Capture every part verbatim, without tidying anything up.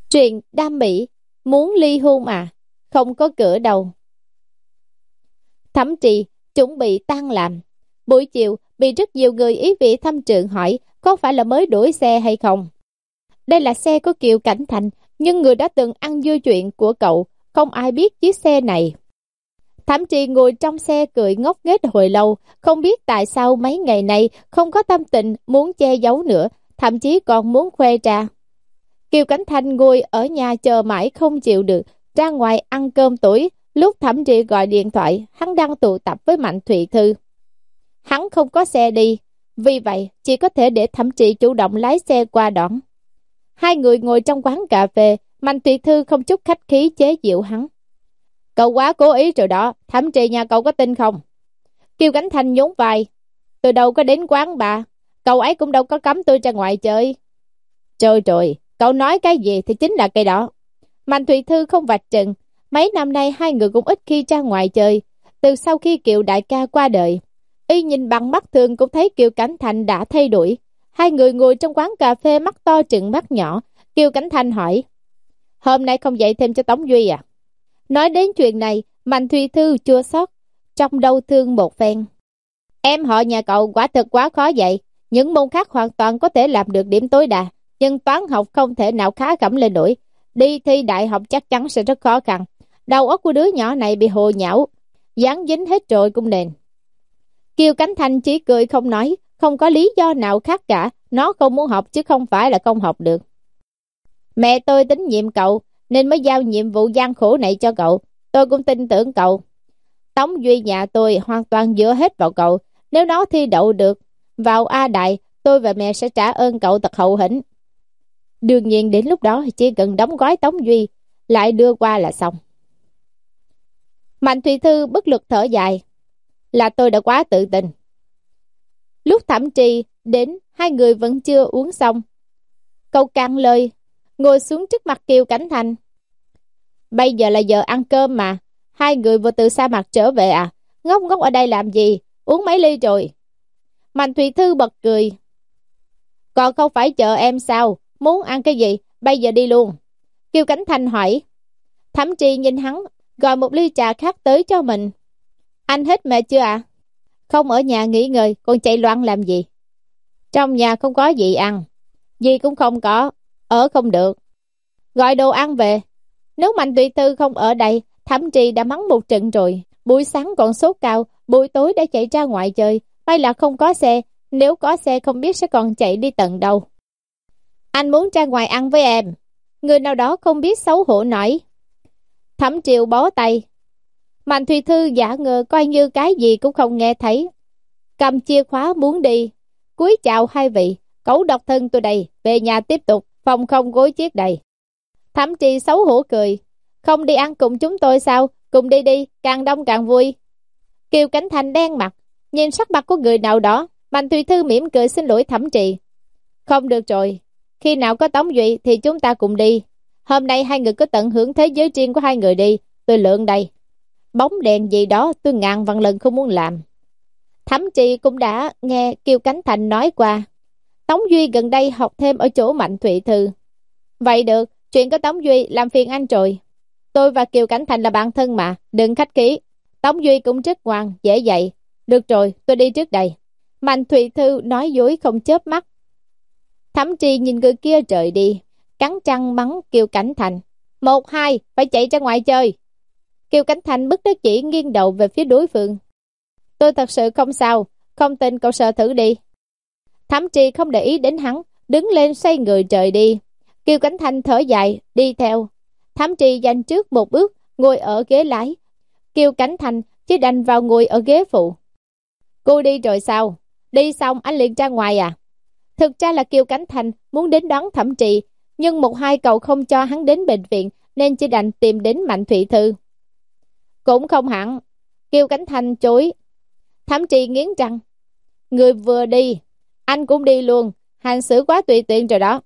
Chuyện đam mỹ, muốn ly hôn à? Không có cửa đâu. Thẩm Trì chuẩn bị tan làm. Buổi chiều bị rất nhiều người ý vị thăm trường hỏi có phải là mới đuổi xe hay không. Đây là xe của Kiều Cảnh Thành, nhưng người đã từng ăn dưa chuyện của cậu, không ai biết chiếc xe này. Thẩm Trì ngồi trong xe cười ngốc nghếch hồi lâu, không biết tại sao mấy ngày nay không có tâm tình muốn che giấu nữa, thậm chí còn muốn khoe ra. Kiều Cảnh Thành ngồi ở nhà chờ mãi không chịu được, ra ngoài ăn cơm tối. Lúc Thẩm Trì gọi điện thoại, hắn đang tụ tập với Mạnh Thụy Thư. Hắn không có xe đi, vì vậy chỉ có thể để Thẩm Trì chủ động lái xe qua đón. Hai người ngồi trong quán cà phê, Mạnh Thụy Thư không chút khách khí chế giễu hắn. Cậu quá cố ý rồi đó, Thẩm Trì nhà cậu có tin không? Kiều Cảnh Thành nhún vai. Tôi đâu có đến quán bà, cậu ấy cũng đâu có cấm tôi ra ngoài chơi. Trời trời, cậu nói cái gì thì chính là cái đó. Mạnh Thụy Thư không vạch trần. Mấy năm nay hai người cũng ít khi ra ngoài chơi. Từ sau khi Kiều đại ca qua đời, y nhìn bằng mắt thường cũng thấy Kiều Cảnh Thành đã thay đổi. Hai người ngồi trong quán cà phê mắt to trừng mắt nhỏ. Kiều Cảnh Thành hỏi, hôm nay không dạy thêm cho Tống Duy à? Nói đến chuyện này, Mạnh Thụy Thư chua xót, trong đau thương một phen. Em họ nhà cậu quả thực quá khó dạy. Những môn khác hoàn toàn có thể làm được điểm tối đa, nhưng toán học không thể nào khá khẩm lên nổi. Đi thi đại học chắc chắn sẽ rất khó khăn. Đầu óc của đứa nhỏ này bị hồ nhão, dán dính hết rồi cũng nền. Kiều Cảnh Thành chỉ cười không nói, không có lý do nào khác cả. Nó không muốn học chứ không phải là không học được. Mẹ tôi tín nhiệm cậu nên mới giao nhiệm vụ gian khổ này cho cậu. Tôi cũng tin tưởng cậu. Tống Duy nhà tôi hoàn toàn dựa hết vào cậu. Nếu nó thi đậu được vào A Đại, tôi và mẹ sẽ trả ơn cậu thật hậu hĩnh. Đương nhiên đến lúc đó chỉ cần đóng gói Tống Duy lại đưa qua là xong. Mạnh Thụy Thư bất lực thở dài. Là tôi đã quá tự tin. Lúc Thẩm Trì đến, hai người vẫn chưa uống xong. Cậu cạn lời, ngồi xuống trước mặt Kiều Cảnh Thành. Bây giờ là giờ ăn cơm mà. Hai người vừa từ sa mạc trở về à? Ngốc ngốc ở đây làm gì? Uống mấy ly rồi? Mạnh Thụy Thư bật cười. Còn không phải chờ em sao? Muốn ăn cái gì? Bây giờ đi luôn. Kiều Cảnh Thành hỏi. Thẩm Trì nhìn hắn, gọi một ly trà khác tới cho mình. Anh hết mệt chưa ạ? À? Không ở nhà nghỉ ngơi, còn chạy loạn làm gì? Trong nhà không có gì ăn. Gì cũng không có, ở không được. Gọi đồ ăn về. Nếu Mạnh Thụy Thư không ở đây, Thẩm Trì đã mắng một trận rồi. Buổi sáng còn sốt cao, buổi tối đã chạy ra ngoài chơi. May là không có xe, nếu có xe không biết sẽ còn chạy đi tận đâu. Anh muốn ra ngoài ăn với em. Người nào đó không biết xấu hổ nói. Thẩm Triều bó tay. Mạnh Thụy Thư giả ngờ coi như cái gì cũng không nghe thấy. Cầm chìa khóa muốn đi. Cúi chào hai vị. Cẩu độc thân tôi đây, về nhà tiếp tục, phòng không gối chiếc đầy. Thẩm Trì xấu hổ cười. Không đi ăn cùng chúng tôi sao? Cùng đi đi, càng đông càng vui. Kiều Cảnh Thành đen mặt, nhìn sắc mặt của người nào đó. Mạnh Thụy Thư mỉm cười xin lỗi Thẩm Trì. Không được rồi, khi nào có Tống Duy thì chúng ta cùng đi. Hôm nay hai người cứ tận hưởng thế giới riêng của hai người đi. Tôi lượng đây. Bóng đèn gì đó tôi ngàn vạn lần không muốn làm. Thẩm Trì cũng đã nghe Kiều Cảnh Thành nói qua. Tống Duy gần đây học thêm ở chỗ Mạnh Thụy Thư. Vậy được, chuyện của Tống Duy làm phiền anh rồi. Tôi và Kiều Cảnh Thành là bạn thân mà, đừng khách khí. Tống Duy cũng rất ngoan, dễ dạy. Được rồi, tôi đi trước đây. Mạnh Thụy Thư nói dối không chớp mắt. Thẩm Trì nhìn người kia rời đi, cắn răng mắng Kiều Cảnh Thành. Một, hai, phải chạy ra ngoài chơi. Kiều Cảnh Thành bất đắc chỉ nghiêng đầu về phía đối phương. Tôi thật sự không sao, không tin cậu sợ thử đi. Thẩm Trì không để ý đến hắn, đứng lên xoay người rời đi. Kiều Cảnh Thành thở dài, đi theo. Thẩm Trì dành trước một bước, ngồi ở ghế lái. Kiều Cảnh Thành chỉ đành vào ngồi ở ghế phụ. Cô đi rồi sao? Đi xong anh liền ra ngoài à? Thực ra là Kiều Cảnh Thành muốn đến đón Thẩm Trì, nhưng một hai cậu không cho hắn đến bệnh viện nên chỉ đành tìm đến Mạnh Thụy Thư. Cũng không hẳn. Kiều Cảnh Thành chối. Thẩm Trì nghiến răng. Người vừa đi, anh cũng đi luôn. Hành xử quá tùy tiện rồi đó.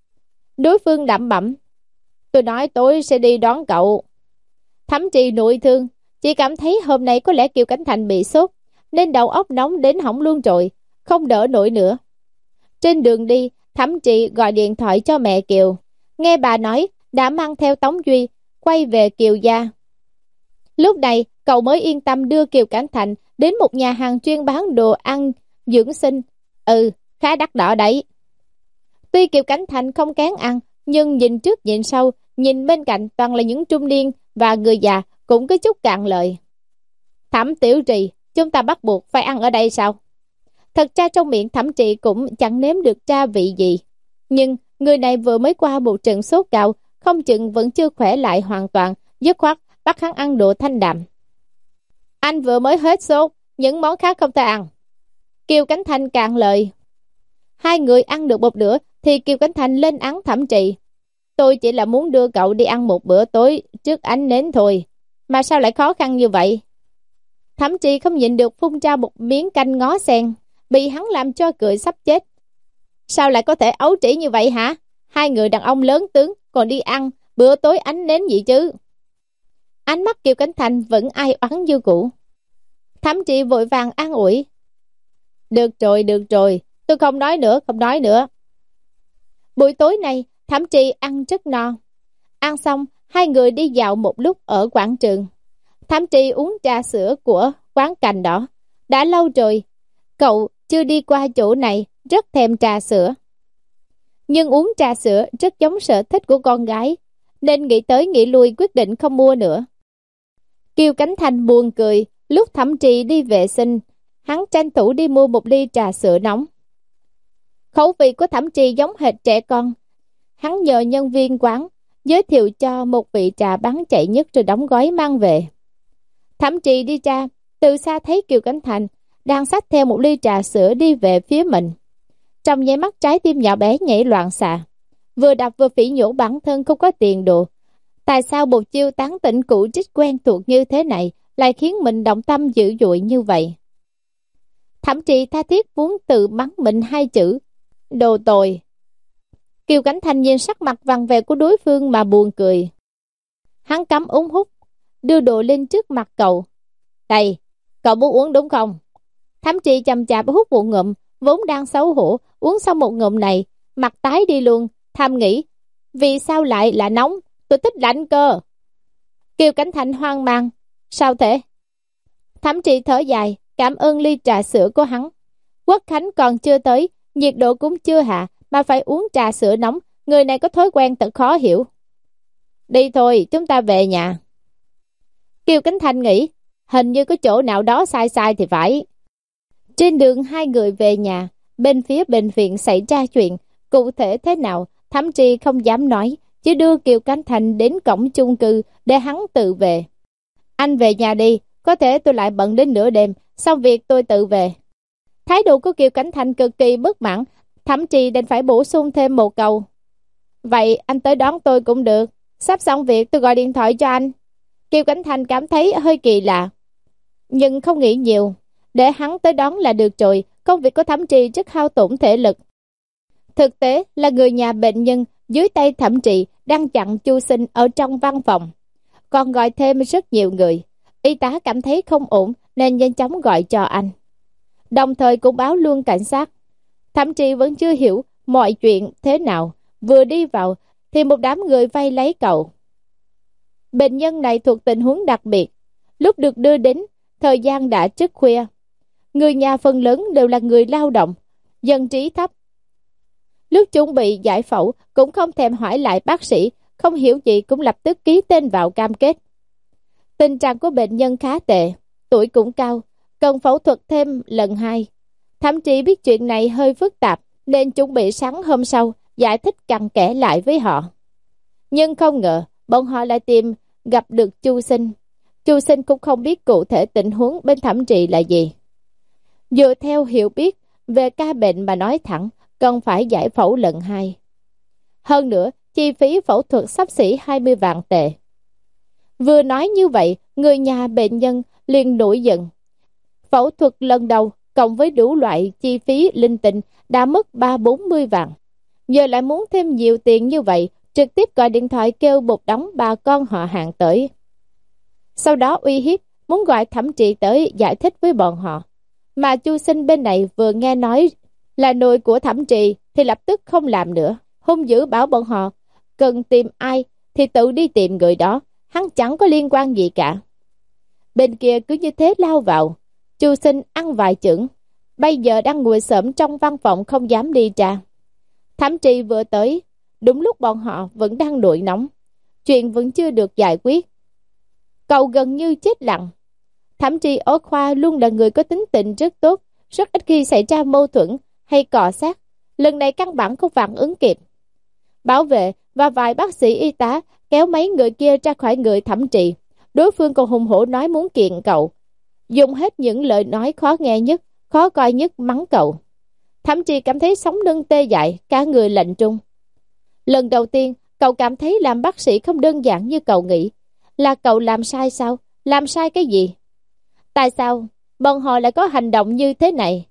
Đối phương đậm bẩm. Tôi nói tối sẽ đi đón cậu. Thẩm Trì nội thương, chỉ cảm thấy hôm nay có lẽ Kiều Cảnh Thành bị sốt, nên đầu óc nóng đến hỏng luôn rồi, không đỡ nổi nữa. Trên đường đi, Thẩm Trì gọi điện thoại cho mẹ Kiều. Nghe bà nói, đã mang theo Tống Duy quay về Kiều gia. Lúc này cậu mới yên tâm đưa Kiều Cảnh Thành đến một nhà hàng chuyên bán đồ ăn dưỡng sinh. Ừ, khá đắt đỏ đấy. Tuy Kiều Cảnh Thành không kén ăn, nhưng nhìn trước nhìn sau, nhìn bên cạnh toàn là những trung niên và người già, cũng có chút cạn lời. Thẩm Tiểu Trì, chúng ta bắt buộc phải ăn ở đây sao? Thật ra trong miệng Thẩm Trì cũng chẳng nếm được gia vị gì. Nhưng người này vừa mới qua một trận sốt cao, không chừng vẫn chưa khỏe lại hoàn toàn, dứt khoát bắt hắn ăn đồ thanh đạm. Anh vừa mới hết sốt, những món khác không thể ăn. Kiều Cảnh Thành cạn lời. Hai người ăn được một bữa thì Kiều Cảnh Thành lên án Thẩm Trì. Tôi chỉ là muốn đưa cậu đi ăn một bữa tối trước ánh nến thôi, mà sao lại khó khăn như vậy? Thẩm Trì không nhịn được phun ra một miếng canh ngó sen, bị hắn làm cho cười sắp chết. Sao lại có thể ấu trĩ như vậy hả? Hai người đàn ông lớn tướng còn đi ăn bữa tối ánh nến gì chứ? Ánh mắt Kiều Cảnh Thành vẫn ai oán như cũ. Thẩm Trì vội vàng an ủi. Được rồi, được rồi, tôi không nói nữa, không nói nữa. Buổi tối này, Thẩm Trì ăn rất no. Ăn xong, hai người đi dạo một lúc ở quảng trường. Thẩm Trì uống trà sữa của quán cành đỏ. Đã lâu rồi, cậu chưa đi qua chỗ này, rất thèm trà sữa. Nhưng uống trà sữa rất giống sở thích của con gái, nên nghĩ tới nghĩ lui quyết định không mua nữa. Kiều Cảnh Thành buồn cười, lúc Thẩm Trì đi vệ sinh, hắn tranh thủ đi mua một ly trà sữa nóng. Khẩu vị của Thẩm Trì giống hệt trẻ con. Hắn nhờ nhân viên quán giới thiệu cho một vị trà bán chạy nhất rồi đóng gói mang về. Thẩm Trì đi ra, từ xa thấy Kiều Cảnh Thành đang xách theo một ly trà sữa đi về phía mình. Trong nháy mắt trái tim nhỏ bé nhảy loạn xạ, vừa đập vừa phỉ nhổ bản thân không có tiền đồ. Tại sao một chiêu tán tỉnh cũ trích quen thuộc như thế này lại khiến mình động tâm dữ dội như vậy? Thẩm Trì tha thiết muốn tự mắng mình hai chữ đồ tồi. Kiều Cảnh Thành nhìn sắc mặt vằn vẹo của đối phương mà buồn cười. Hắn cắm ống hút, đưa đồ lên trước mặt cậu. Đây, cậu muốn uống đúng không? Thẩm Trì chậm chạp hút một ngụm, vốn đang xấu hổ, uống xong một ngụm này, mặt tái đi luôn, thầm nghĩ, vì sao lại là nóng, tôi thích lạnh cơ. Kiều Cảnh Thành hoang mang, sao thế? Thẩm Trì thở dài, cảm ơn ly trà sữa của hắn. Quốc khánh còn chưa tới, nhiệt độ cũng chưa hạ, mà phải uống trà sữa nóng, người này có thói quen thật khó hiểu. Đi thôi, chúng ta về nhà. Kiều Cảnh Thành nghĩ, hình như có chỗ nào đó sai sai thì phải. Trên đường hai người về nhà, bên phía bệnh viện xảy ra chuyện, cụ thể thế nào, Thẩm Trì không dám nói, chỉ đưa Kiều Cảnh Thành đến cổng chung cư để hắn tự về. Anh về nhà đi, có thể tôi lại bận đến nửa đêm, xong việc tôi tự về. Thái độ của Kiều Cảnh Thành cực kỳ bất mãn, Thẩm Trì đành phải bổ sung thêm một câu. Vậy anh tới đón tôi cũng được, sắp xong việc tôi gọi điện thoại cho anh. Kiều Cảnh Thành cảm thấy hơi kỳ lạ, nhưng không nghĩ nhiều, để hắn tới đón là được rồi. Công việc của Thẩm Trì rất hao tổn thể lực. Thực tế là người nhà bệnh nhân dưới tay Thẩm Trì đang chặn chu sinh ở trong văn phòng, còn gọi thêm rất nhiều người. Y tá cảm thấy không ổn nên nhanh chóng gọi cho anh, đồng thời cũng báo luôn cảnh sát. Thẩm Trì vẫn chưa hiểu mọi chuyện thế nào, vừa đi vào thì một đám người vây lấy cậu. Bệnh nhân này thuộc tình huống đặc biệt, lúc được đưa đến thời gian đã rất khuya, người nhà phần lớn đều là người lao động, dân trí thấp. Lúc chuẩn bị giải phẫu cũng không thèm hỏi lại bác sĩ, không hiểu gì cũng lập tức ký tên vào cam kết. Tình trạng của bệnh nhân khá tệ, tuổi cũng cao, cần phẫu thuật thêm lần hai. Thậm chí biết chuyện này hơi phức tạp nên chuẩn bị sáng hôm sau giải thích cặn kẽ lại với họ. Nhưng không ngờ bọn họ lại tìm gặp được Chu Sinh. Chu Sinh cũng không biết cụ thể tình huống bên Thẩm Trì là gì. Dựa theo hiểu biết về ca bệnh mà nói thẳng, cần phải giải phẫu lần hai. Hơn nữa, chi phí phẫu thuật xấp xỉ hai mươi vạn tệ. Vừa nói như vậy, người nhà bệnh nhân liền nổi giận. Phẫu thuật lần đầu cộng với đủ loại chi phí linh tinh đã mất ba bốn mươi vạn. Giờ lại muốn thêm nhiều tiền như vậy, trực tiếp gọi điện thoại kêu một đống bà con họ hàng tới. Sau đó uy hiếp, muốn gọi Thẩm Trì tới giải thích với bọn họ. Mà Chu Sinh bên này vừa nghe nói là nội của Thẩm Trì thì lập tức không làm nữa, hung dữ bảo bọn họ cần tìm ai thì tự đi tìm người đó, hắn chẳng có liên quan gì cả. Bên kia cứ như thế lao vào, Chu Sinh ăn vài chưởng, bây giờ đang ngồi xổm trong văn phòng không dám đi ra. Thẩm Trì vừa tới, đúng lúc bọn họ vẫn đang nổi nóng, chuyện vẫn chưa được giải quyết. Cậu gần như chết lặng. Thẩm Trì ở khoa luôn là người có tính tình rất tốt, rất ít khi xảy ra mâu thuẫn hay cọ xát. Lần này căn bản không phản ứng kịp. Bảo vệ và vài bác sĩ y tá kéo mấy người kia ra khỏi người Thẩm Trì. Đối phương còn hùng hổ nói muốn kiện cậu, dùng hết những lời nói khó nghe nhất, khó coi nhất mắng cậu. Thẩm Trì cảm thấy sống lưng tê dại, cả người lạnh trung. Lần đầu tiên cậu cảm thấy làm bác sĩ không đơn giản như cậu nghĩ. Là cậu làm sai sao? Làm sai cái gì? Tại sao bọn họ lại có hành động như thế này?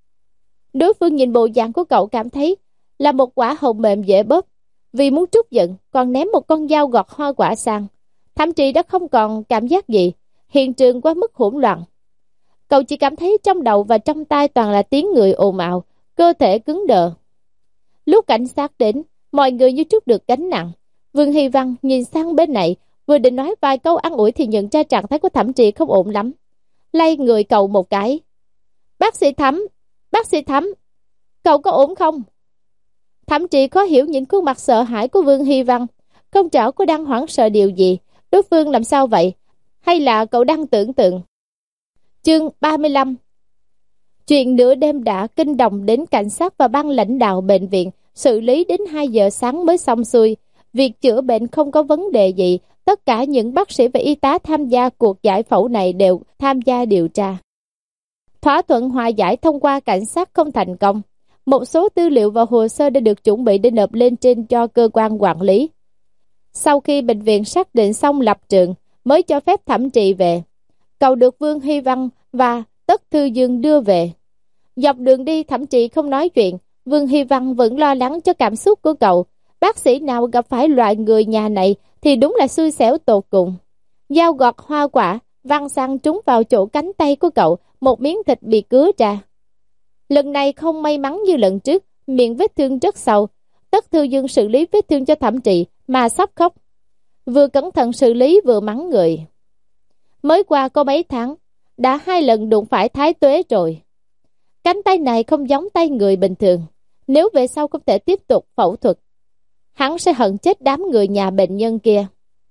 Đối phương nhìn bộ dạng của cậu cảm thấy là một quả hồng mềm dễ bóp. Vì muốn trút giận còn ném một con dao gọt hoa quả sang. Thậm chí đã không còn cảm giác gì. Hiện trường quá mức hỗn loạn. Cậu chỉ cảm thấy trong đầu và trong tai toàn là tiếng người ồn ào, cơ thể cứng đờ. Lúc cảnh sát đến, mọi người như trút được gánh nặng. Vương Hy Văn nhìn sang bên này, vừa định nói vài câu an ủi thì nhận ra trạng thái của Thẩm Trì không ổn lắm. Lay người cậu một cái. Bác sĩ Thẩm, bác sĩ Thẩm, cậu có ổn không? Thẩm Trì khó hiểu nhìn khuôn mặt sợ hãi của Vương Hy Văn. Không rõ cô đang hoảng sợ điều gì. Đối phương làm sao vậy? Hay là cậu đang tưởng tượng? Chương ba mươi lăm. Chuyện nửa đêm đã kinh động đến cảnh sát và ban lãnh đạo bệnh viện. Xử lý đến hai giờ sáng mới xong xuôi. Việc chữa bệnh không có vấn đề gì. Tất cả những bác sĩ và y tá tham gia cuộc giải phẫu này đều tham gia điều tra. Thỏa thuận hòa giải thông qua cảnh sát không thành công. Một số tư liệu và hồ sơ đã được chuẩn bị để nộp lên trên cho cơ quan quản lý. Sau khi bệnh viện xác định xong lập trường mới cho phép Thẩm Trì về. Cậu được Vương Hy Văn và Tất Thư Dương đưa về. Dọc đường đi Thẩm Trì không nói chuyện. Vương Hy Văn vẫn lo lắng cho cảm xúc của cậu. Bác sĩ nào gặp phải loại người nhà này thì đúng là xui xẻo tột cùng. Dao gọt hoa quả văng sang trúng vào chỗ cánh tay của cậu, một miếng thịt bị cứa ra. Lần này không may mắn như lần trước, miệng vết thương rất sâu. Tất Thư Dương xử lý vết thương cho Thẩm Trì mà sắp khóc. Vừa cẩn thận xử lý vừa mắng người. Mới qua có mấy tháng, đã hai lần đụng phải thái tuế rồi. Cánh tay này không giống tay người bình thường. Nếu về sau không thể tiếp tục phẫu thuật, hắn sẽ hận chết đám người nhà bệnh nhân kia.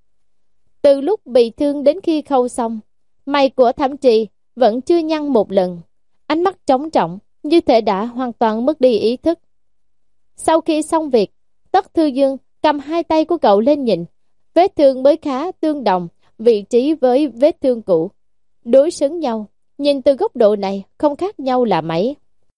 Từ lúc bị thương đến khi khâu xong, mày của Thẩm Trì vẫn chưa nhăn một lần. Ánh mắt trống trọng, như thể đã hoàn toàn mất đi ý thức. Sau khi xong việc, Tất Thư Dương cầm hai tay của cậu lên nhìn. Vết thương mới khá tương đồng vị trí với vết thương cũ. Đối xứng nhau, nhìn từ góc độ này không khác nhau là mấy.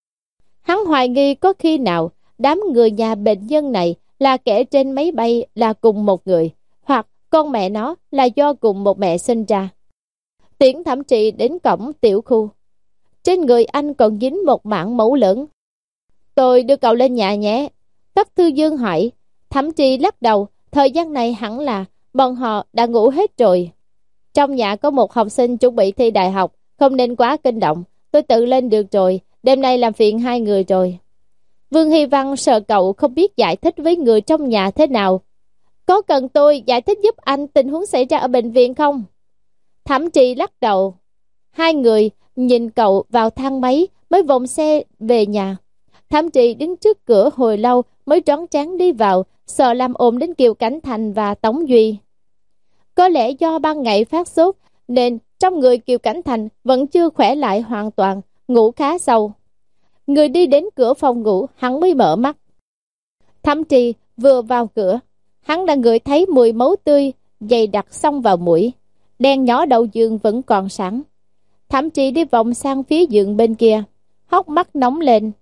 Hắn hoài nghi có khi nào đám người nhà bệnh nhân này là kẻ trên máy bay là cùng một người, hoặc con mẹ nó là do cùng một mẹ sinh ra. Tiễn Thẩm Trì đến cổng tiểu khu. Trên người anh còn dính một mảng máu lớn. Tôi đưa cậu lên nhà nhé. Tất Thư Dương hỏi. Thẩm Trì lắc đầu. Thời gian này hẳn là bọn họ đã ngủ hết rồi. Trong nhà có một học sinh chuẩn bị thi đại học, không nên quá kinh động. Tôi tự lên được rồi. Đêm nay làm phiền hai người rồi. Vương Hy Văn sợ cậu không biết giải thích với người trong nhà thế nào. Có cần tôi giải thích giúp anh tình huống xảy ra ở bệnh viện không? Thẩm Trì lắc đầu. Hai người nhìn cậu vào thang máy mới vòng xe về nhà. Thẩm Trì đứng trước cửa hồi lâu mới rón rén đi vào, sợ làm ồn đến Kiều Cảnh Thành và Tống Duy. Có lẽ do ban ngày phát sốt nên trong người Kiều Cảnh Thành vẫn chưa khỏe lại hoàn toàn, ngủ khá sâu. Người đi đến cửa phòng ngủ, hắn mới mở mắt. Thẩm Trì vừa vào cửa, hắn đã ngửi thấy mùi máu tươi dày đặc xông vào mũi. Đèn nhỏ đầu giường vẫn còn sáng. Thẩm Trì đi vòng sang phía giường bên kia, hốc mắt nóng lên.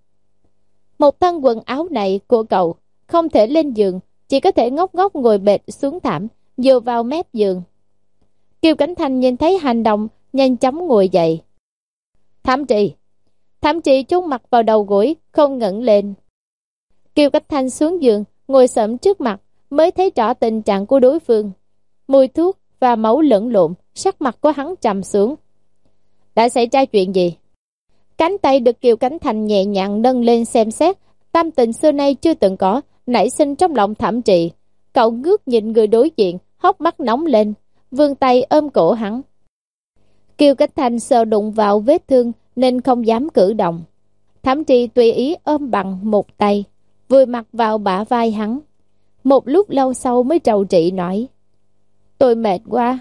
Một thân quần áo này của cậu không thể lên giường, chỉ có thể ngốc ngốc ngồi bệt xuống thảm, dựa vào mép giường. Kiều Cảnh Thành nhìn thấy hành động, nhanh chóng ngồi dậy. Thẩm Trì. Thẩm Trì chôn mặt vào đầu gối, không ngẩng lên. Kiều Cảnh Thành xuống giường, ngồi xổm trước mặt, mới thấy rõ tình trạng của đối phương. Mùi thuốc và máu lẫn lộn, sắc mặt của hắn trầm xuống. Đã xảy ra chuyện gì? Cánh tay được Kiều Cảnh Thành nhẹ nhàng nâng lên xem xét, tâm tình xưa nay chưa từng có, nảy sinh trong lòng Thẩm Trì. Cậu ngước nhìn người đối diện, hốc mắt nóng lên, vươn tay ôm cổ hắn. Kiều Cảnh Thành sợ đụng vào vết thương nên không dám cử động. Thẩm Trì tùy ý ôm bằng một tay, vùi mặt vào bả vai hắn. Một lúc lâu sau mới trầu trị nói: tôi mệt quá.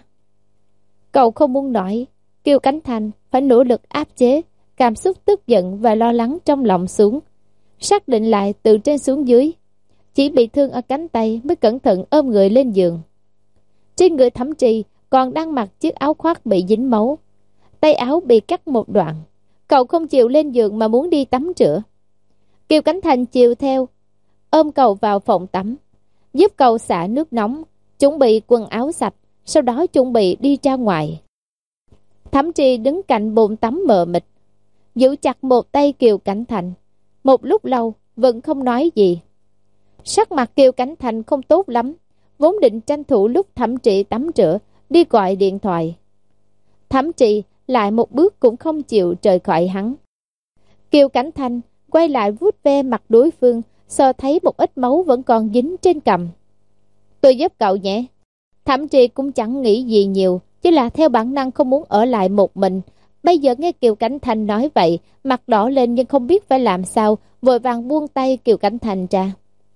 Cậu không muốn nói. Kiều Cảnh Thành phải nỗ lực áp chế cảm xúc tức giận và lo lắng trong lòng xuống, xác định lại từ trên xuống dưới. Chỉ bị thương ở cánh tay mới cẩn thận ôm người lên giường. Trên người Thẩm Trì còn đang mặc chiếc áo khoác bị dính máu, tay áo bị cắt một đoạn. Cậu không chịu lên giường mà muốn đi tắm rửa. Kiều Cảnh Thành chiều theo, ôm cậu vào phòng tắm, giúp cậu xả nước nóng, chuẩn bị quần áo sạch, sau đó chuẩn bị đi ra ngoài. Thẩm Trì đứng cạnh bồn tắm mờ mịt, giữ chặt một tay Kiều Cảnh Thành. Một lúc lâu vẫn không nói gì. Sắc mặt Kiều Cảnh Thành không tốt lắm, vốn định tranh thủ lúc Thẩm Trì tắm rửa đi gọi điện thoại. Thẩm Trì lại một bước cũng không chịu rời khỏi hắn. Kiều Cảnh Thành quay lại vuốt ve mặt đối phương, sờ thấy một ít máu vẫn còn dính trên cằm. Tôi giúp cậu nhé. Thẩm Trì cũng chẳng nghĩ gì nhiều, chỉ là theo bản năng không muốn ở lại một mình. Bây giờ nghe Kiều Cảnh Thành nói vậy, mặt đỏ lên nhưng không biết phải làm sao, vội vàng buông tay Kiều Cảnh Thành ra.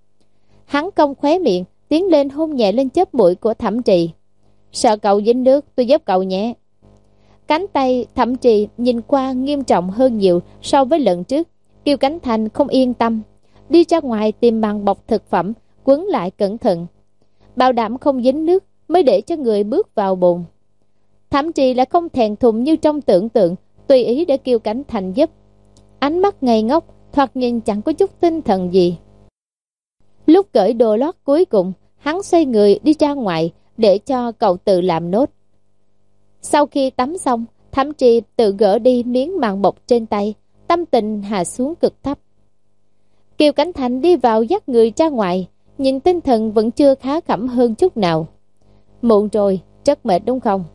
Hắn cong khóe miệng, tiến lên hôn nhẹ lên chóp mũi của Thẩm Trì. Sợ cậu dính nước, tôi giúp cậu nhé. Cánh tay Thẩm Trì nhìn qua nghiêm trọng hơn nhiều so với lần trước. Kiều Cảnh Thành không yên tâm, đi ra ngoài tìm màn bọc thực phẩm, quấn lại cẩn thận, bảo đảm không dính nước mới để cho người bước vào bồn. Thẩm Trì lại không thèn thùng như trong tưởng tượng, tùy ý để Kiều Cảnh Thành giúp. Ánh mắt ngây ngốc, thoạt nhìn chẳng có chút tinh thần gì. Lúc cởi đồ lót cuối cùng, hắn xoay người đi ra ngoài để cho cậu tự làm nốt. Sau khi tắm xong, Thẩm Trì tự gỡ đi miếng màng bọc trên tay, tâm tình hạ xuống cực thấp. Kiều Cảnh Thành đi vào dắt người ra ngoài, nhìn tinh thần vẫn chưa khá khẩm hơn chút nào. Muộn rồi, rất mệt đúng không?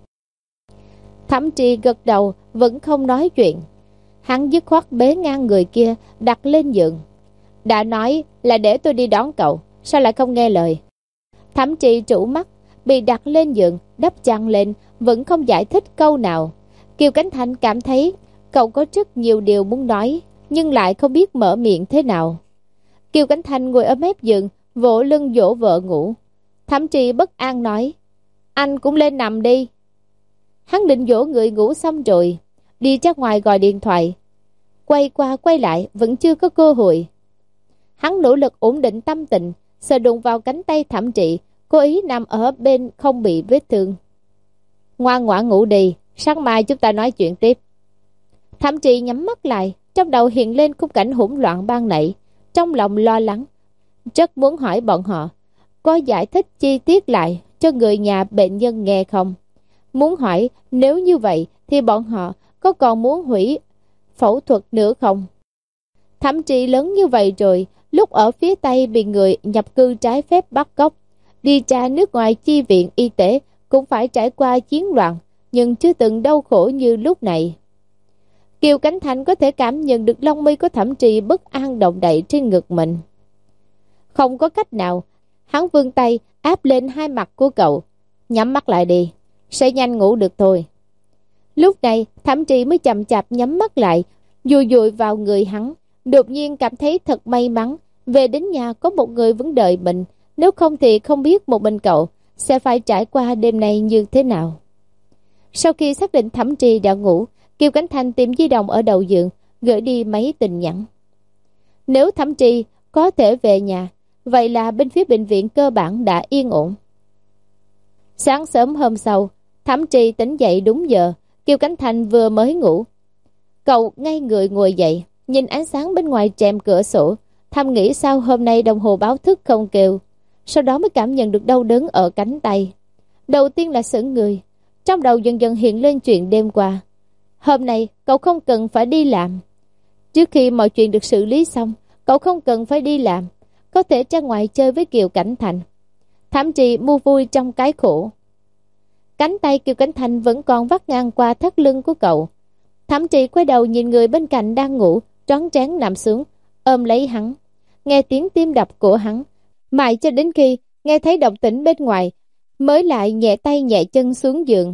Thẩm Trì gật đầu, vẫn không nói chuyện. Hắn dứt khoát bế ngang người kia, đặt lên giường. Đã nói là để tôi đi đón cậu, sao lại không nghe lời? Thẩm Trì trụ mắt, bị đặt lên giường, đắp chăn lên, vẫn không giải thích câu nào. Kiều Cảnh Thành cảm thấy cậu có rất nhiều điều muốn nói, nhưng lại không biết mở miệng thế nào. Kiều Cảnh Thành ngồi ở mép giường, vỗ lưng dỗ vợ ngủ. Thẩm Trì bất an nói: anh cũng lên nằm đi. Hắn định dỗ người ngủ xong rồi, đi ra ngoài gọi điện thoại. Quay qua quay lại, vẫn chưa có cơ hội. Hắn nỗ lực ổn định tâm tình, sờ đụng vào cánh tay Thẩm Trì, cố ý nằm ở bên không bị vết thương. Ngoan ngoãn ngủ đi, sáng mai chúng ta nói chuyện tiếp. Thẩm Trì nhắm mắt lại, trong đầu hiện lên khung cảnh hỗn loạn ban nãy, trong lòng lo lắng, rất muốn hỏi bọn họ có giải thích chi tiết lại cho người nhà bệnh nhân nghe không. Muốn hỏi nếu như vậy thì bọn họ có còn muốn hủy phẫu thuật nữa không. Thẩm Trì lớn như vậy rồi, lúc ở phía Tây bị người nhập cư trái phép bắt cóc, đi ra nước ngoài chi viện y tế cũng phải trải qua chiến loạn, nhưng chưa từng đau khổ như lúc này. Kiều Cảnh Thành có thể cảm nhận được lông mi của Thẩm Trì bất an động đậy trên ngực mình. Không có cách nào, hắn vươn tay áp lên hai mặt của cậu. Nhắm mắt lại đi, sẽ nhanh ngủ được thôi. Lúc này Thẩm Trì mới chậm chạp nhắm mắt lại, dùi dùi vào người hắn. Đột nhiên cảm thấy thật may mắn, về đến nhà có một người vẫn đợi mình, nếu không thì không biết một mình cậu sẽ phải trải qua đêm nay như thế nào. Sau khi xác định Thẩm Trì đã ngủ, Kiều Cảnh Thành tìm di động ở đầu giường, gửi đi mấy tin nhắn. Nếu Thẩm Trì có thể về nhà, vậy là bên phía bệnh viện cơ bản đã yên ổn. Sáng sớm hôm sau, Thẩm Trì tỉnh dậy đúng giờ. Kiều Cảnh Thành vừa mới ngủ, cậu ngay người ngồi dậy, nhìn ánh sáng bên ngoài rèm cửa sổ, thầm nghĩ sao hôm nay đồng hồ báo thức không kêu. Sau đó mới cảm nhận được đau đớn ở cánh tay. Đầu tiên là sững người, trong đầu dần dần hiện lên chuyện đêm qua. Hôm nay cậu không cần phải đi làm. Trước khi mọi chuyện được xử lý xong, cậu không cần phải đi làm, có thể ra ngoài chơi với Kiều Cảnh Thành. Thẩm Trì mua vui trong cái khổ. Cánh tay Kiều Cảnh Thành vẫn còn vắt ngang qua thắt lưng của cậu. Thẩm Trì quay đầu nhìn người bên cạnh đang ngủ, trón trán nằm xuống, ôm lấy hắn. Nghe tiếng tim đập của hắn, mãi cho đến khi nghe thấy động tĩnh bên ngoài, mới lại nhẹ tay nhẹ chân xuống giường.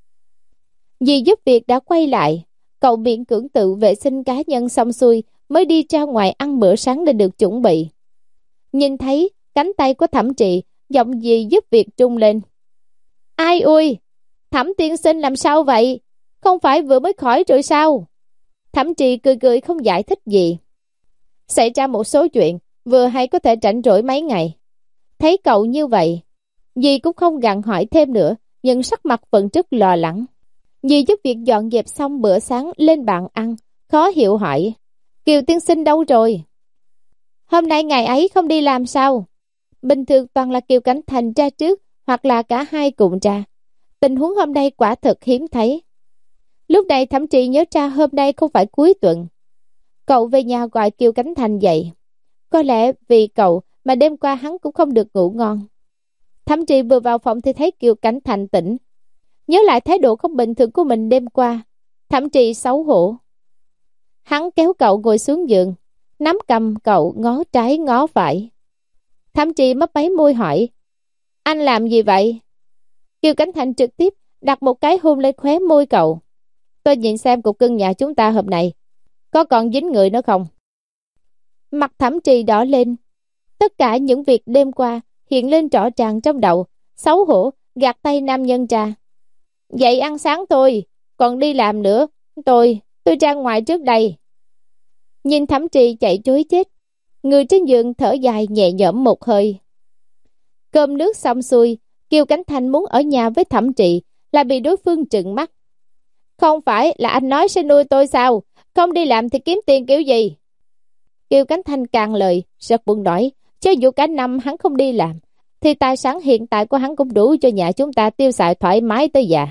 Dì giúp việc đã quay lại, cậu miễn cưỡng tự vệ sinh cá nhân xong xuôi mới đi ra ngoài ăn bữa sáng đã được chuẩn bị. Nhìn thấy cánh tay của Thẩm Trị, giọng dì giúp việc trung lên. Ai ui, Thẩm tiên sinh làm sao vậy? Không phải vừa mới khỏi rồi sao? Thẩm Trị cười cười không giải thích gì. Xảy ra một số chuyện, vừa hay có thể rảnh rỗi mấy ngày. Thấy cậu như vậy, dì cũng không gặng hỏi thêm nữa, nhưng sắc mặt vẫn rất lo lắng. Dì giúp việc dọn dẹp xong bữa sáng lên bàn ăn, khó hiểu hỏi. Kiều tiên sinh đâu rồi? Hôm nay ngày ấy không đi làm sao? Bình thường toàn là Kiều Cảnh Thành ra trước, hoặc là cả hai cùng ra. Tình huống hôm nay quả thật hiếm thấy. Lúc này Thẩm Trị nhớ ra hôm nay không phải cuối tuần. Cậu về nhà gọi Kiều Cảnh Thành dậy. Có lẽ vì cậu mà đêm qua hắn cũng không được ngủ ngon. Thẩm Trị vừa vào phòng thì thấy Kiều Cảnh Thành tỉnh. Nhớ lại thái độ không bình thường của mình đêm qua, Thẩm Trị xấu hổ. Hắn kéo cậu ngồi xuống giường, nắm cầm cậu ngó trái ngó phải. Thẩm Trị mấp máy môi hỏi, anh làm gì vậy? Kiều Cảnh Thành trực tiếp đặt một cái hôn lên khóe môi cậu. Tôi nhìn xem cục cưng nhà chúng ta hôm nay có còn dính người nữa không? Mặt Thẩm Trị đỏ lên. Tất cả những việc đêm qua hiện lên rõ ràng trong đầu. Xấu hổ gạt tay nam nhân ra. Dậy ăn sáng thôi, còn đi làm nữa. Tôi, tôi ra ngoài trước đây. Nhìn Thẩm Trị chạy trối chết, người trên giường thở dài nhẹ nhõm một hơi. Cơm nước xong xuôi, Kiều Cảnh Thành muốn ở nhà với Thẩm Trị là bị đối phương trừng mắt. Không phải là anh nói sẽ nuôi tôi sao? Không đi làm thì kiếm tiền kiểu gì? Kiều Cảnh Thành càng lời, rất buồn nói. Cho dù cả năm hắn không đi làm, thì tài sản hiện tại của hắn cũng đủ cho nhà chúng ta tiêu xài thoải mái tới già.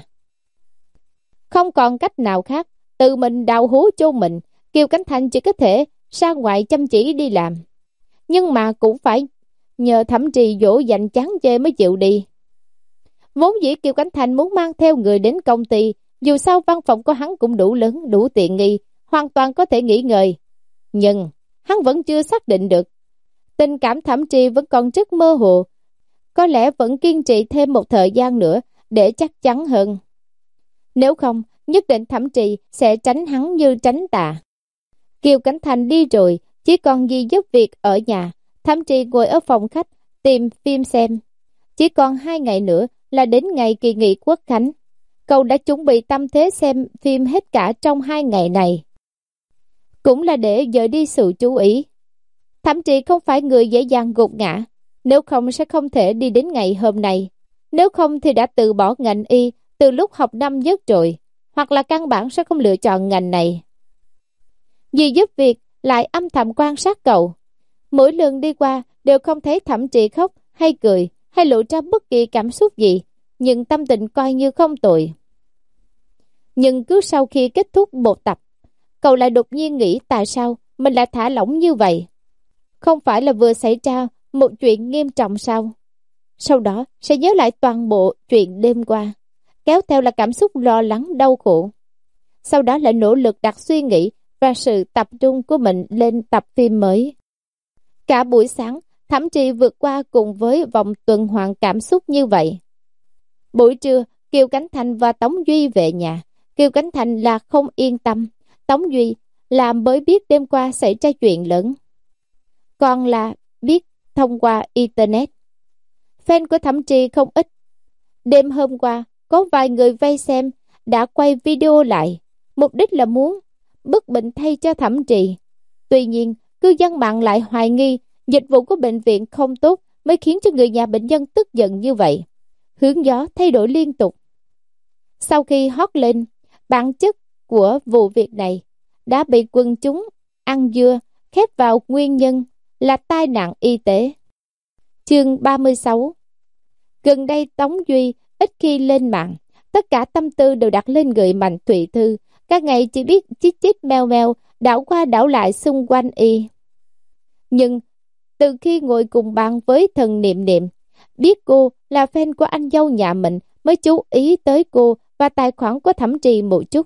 Không còn cách nào khác, tự mình đào hố chôn mình, Kiều Cảnh Thành chỉ có thể ra ngoài chăm chỉ đi làm. Nhưng mà cũng phải nhờ Thẩm Trì dỗ dành chán chê mới chịu đi. Vốn dĩ Kiều Cảnh Thành muốn mang theo người đến công ty, dù sao văn phòng của hắn cũng đủ lớn, đủ tiện nghi, hoàn toàn có thể nghỉ ngơi. Nhưng hắn vẫn chưa xác định được. Tình cảm Thẩm Trì vẫn còn rất mơ hồ. Có lẽ vẫn kiên trì thêm một thời gian nữa để chắc chắn hơn. Nếu không, nhất định Thẩm Trì sẽ tránh hắn như tránh tà. Kiều Cảnh Thành đi rồi, chỉ còn Di giúp việc ở nhà. Thẩm Trì ngồi ở phòng khách tìm phim xem. Chỉ còn hai ngày nữa là đến ngày kỳ nghỉ Quốc khánh. Cậu đã chuẩn bị tâm thế xem phim hết cả trong hai ngày này. Cũng là để dời đi sự chú ý. Thẩm Trì không phải người dễ dàng gục ngã. Nếu không sẽ không thể đi đến ngày hôm nay. Nếu không thì đã từ bỏ ngành y từ lúc học năm nhất rồi. Hoặc là căn bản sẽ không lựa chọn ngành này. Dì giúp việc lại âm thầm quan sát cậu. Mỗi lần đi qua đều không thấy Thẩm Trì khóc hay cười hay lộ ra bất kỳ cảm xúc gì. Nhưng tâm tình coi như không tồi. Nhưng cứ sau khi kết thúc một tập, cậu lại đột nhiên nghĩ tại sao mình lại thả lỏng như vậy. Không phải là vừa xảy ra một chuyện nghiêm trọng sao? Sau đó sẽ nhớ lại toàn bộ chuyện đêm qua, kéo theo là cảm xúc lo lắng đau khổ. Sau đó lại nỗ lực đặt suy nghĩ và sự tập trung của mình lên tập phim mới. Cả buổi sáng, Thẩm Trì vượt qua cùng với vòng tuần hoàn cảm xúc như vậy. Buổi trưa, Kiều Cảnh Thành và Tống Duy về nhà. Kiều Cảnh Thành là không yên tâm. Tống Duy là mới biết đêm qua xảy ra chuyện lớn. Còn là biết thông qua Internet. Fan của Thẩm Trì không ít. Đêm hôm qua, có vài người vây xem đã quay video lại. Mục đích là muốn bức bệnh thay cho Thẩm Trì. Tuy nhiên, cư dân mạng lại hoài nghi dịch vụ của bệnh viện không tốt mới khiến cho người nhà bệnh nhân tức giận như vậy. Hướng gió thay đổi liên tục. Sau khi hót lên, bản chất của vụ việc này đã bị quần chúng ăn dưa khép vào nguyên nhân là tai nạn y tế. Chương ba mươi sáu. Gần đây Tống Duy ít khi lên mạng, tất cả tâm tư đều đặt lên người Mạnh Thụy Thư, các ngày chỉ biết chít chít meo meo, đảo qua đảo lại xung quanh y. Nhưng từ khi ngồi cùng bàn với thần Niệm Niệm, biết cô là fan của anh dâu nhà mình mới chú ý tới cô và tài khoản của Thẩm Trì một chút.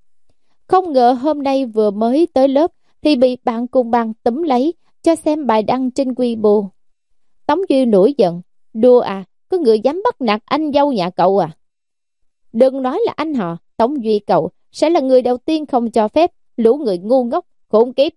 Không ngờ hôm nay vừa mới tới lớp thì bị bạn cùng bàn túm lấy cho xem bài đăng trên Weibo. Tống Duy nổi giận, Đùa à, có người dám bắt nạt anh dâu nhà cậu à? Đừng nói là anh họ, Tống Duy cậu sẽ là người đầu tiên không cho phép, lũ người ngu ngốc, khốn kiếp.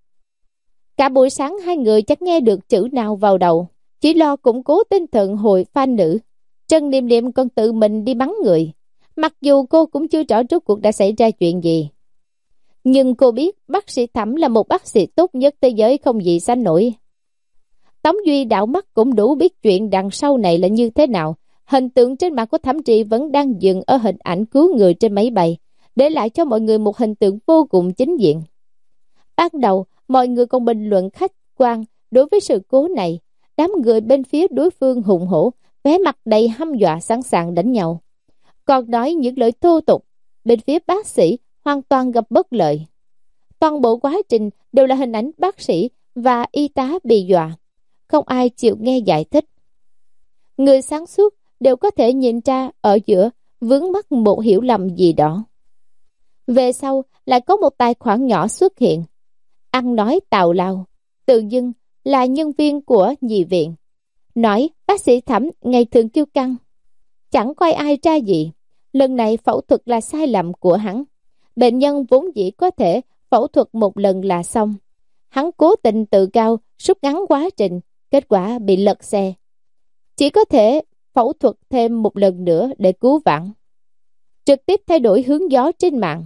Cả buổi sáng hai người chắc nghe được chữ nào vào đầu, chỉ lo củng cố tinh thần hội fan nữ. Trần Niệm Niệm còn tự mình đi mắng người, mặc dù cô cũng chưa rõ rốt cuộc đã xảy ra chuyện gì. Nhưng cô biết bác sĩ Thẩm là một bác sĩ tốt nhất thế giới không gì sánh nổi. Tống Duy đảo mắt cũng đủ biết chuyện đằng sau này là như thế nào. Hình tượng trên mặt của Thẩm Trị vẫn đang dừng ở hình ảnh cứu người trên máy bay, để lại cho mọi người một hình tượng vô cùng chính diện. Ban đầu, mọi người còn bình luận khách quan đối với sự cố này. Đám người bên phía đối phương hùng hổ, vẻ mặt đầy hăm dọa sẵn sàng đánh nhau. Còn nói những lời thô tục, bên phía bác sĩ hoàn toàn gặp bất lợi. Toàn bộ quá trình đều là hình ảnh bác sĩ và y tá bị dọa. Không ai chịu nghe giải thích. Người sáng suốt đều có thể nhìn ra ở giữa vướng mắc một hiểu lầm gì đó. Về sau lại có một tài khoản nhỏ xuất hiện, ăn nói tào lao, tự dưng là nhân viên của nhị viện, nói bác sĩ Thẩm ngày thường kiêu căng, chẳng coi ai ra gì. Lần này phẫu thuật là sai lầm của hắn. Bệnh nhân vốn dĩ có thể phẫu thuật một lần là xong. Hắn cố tình tự cao, rút ngắn quá trình, kết quả bị lật xe. Chỉ có thể phẫu thuật thêm một lần nữa để cứu vãn. Trực tiếp thay đổi hướng gió trên mạng.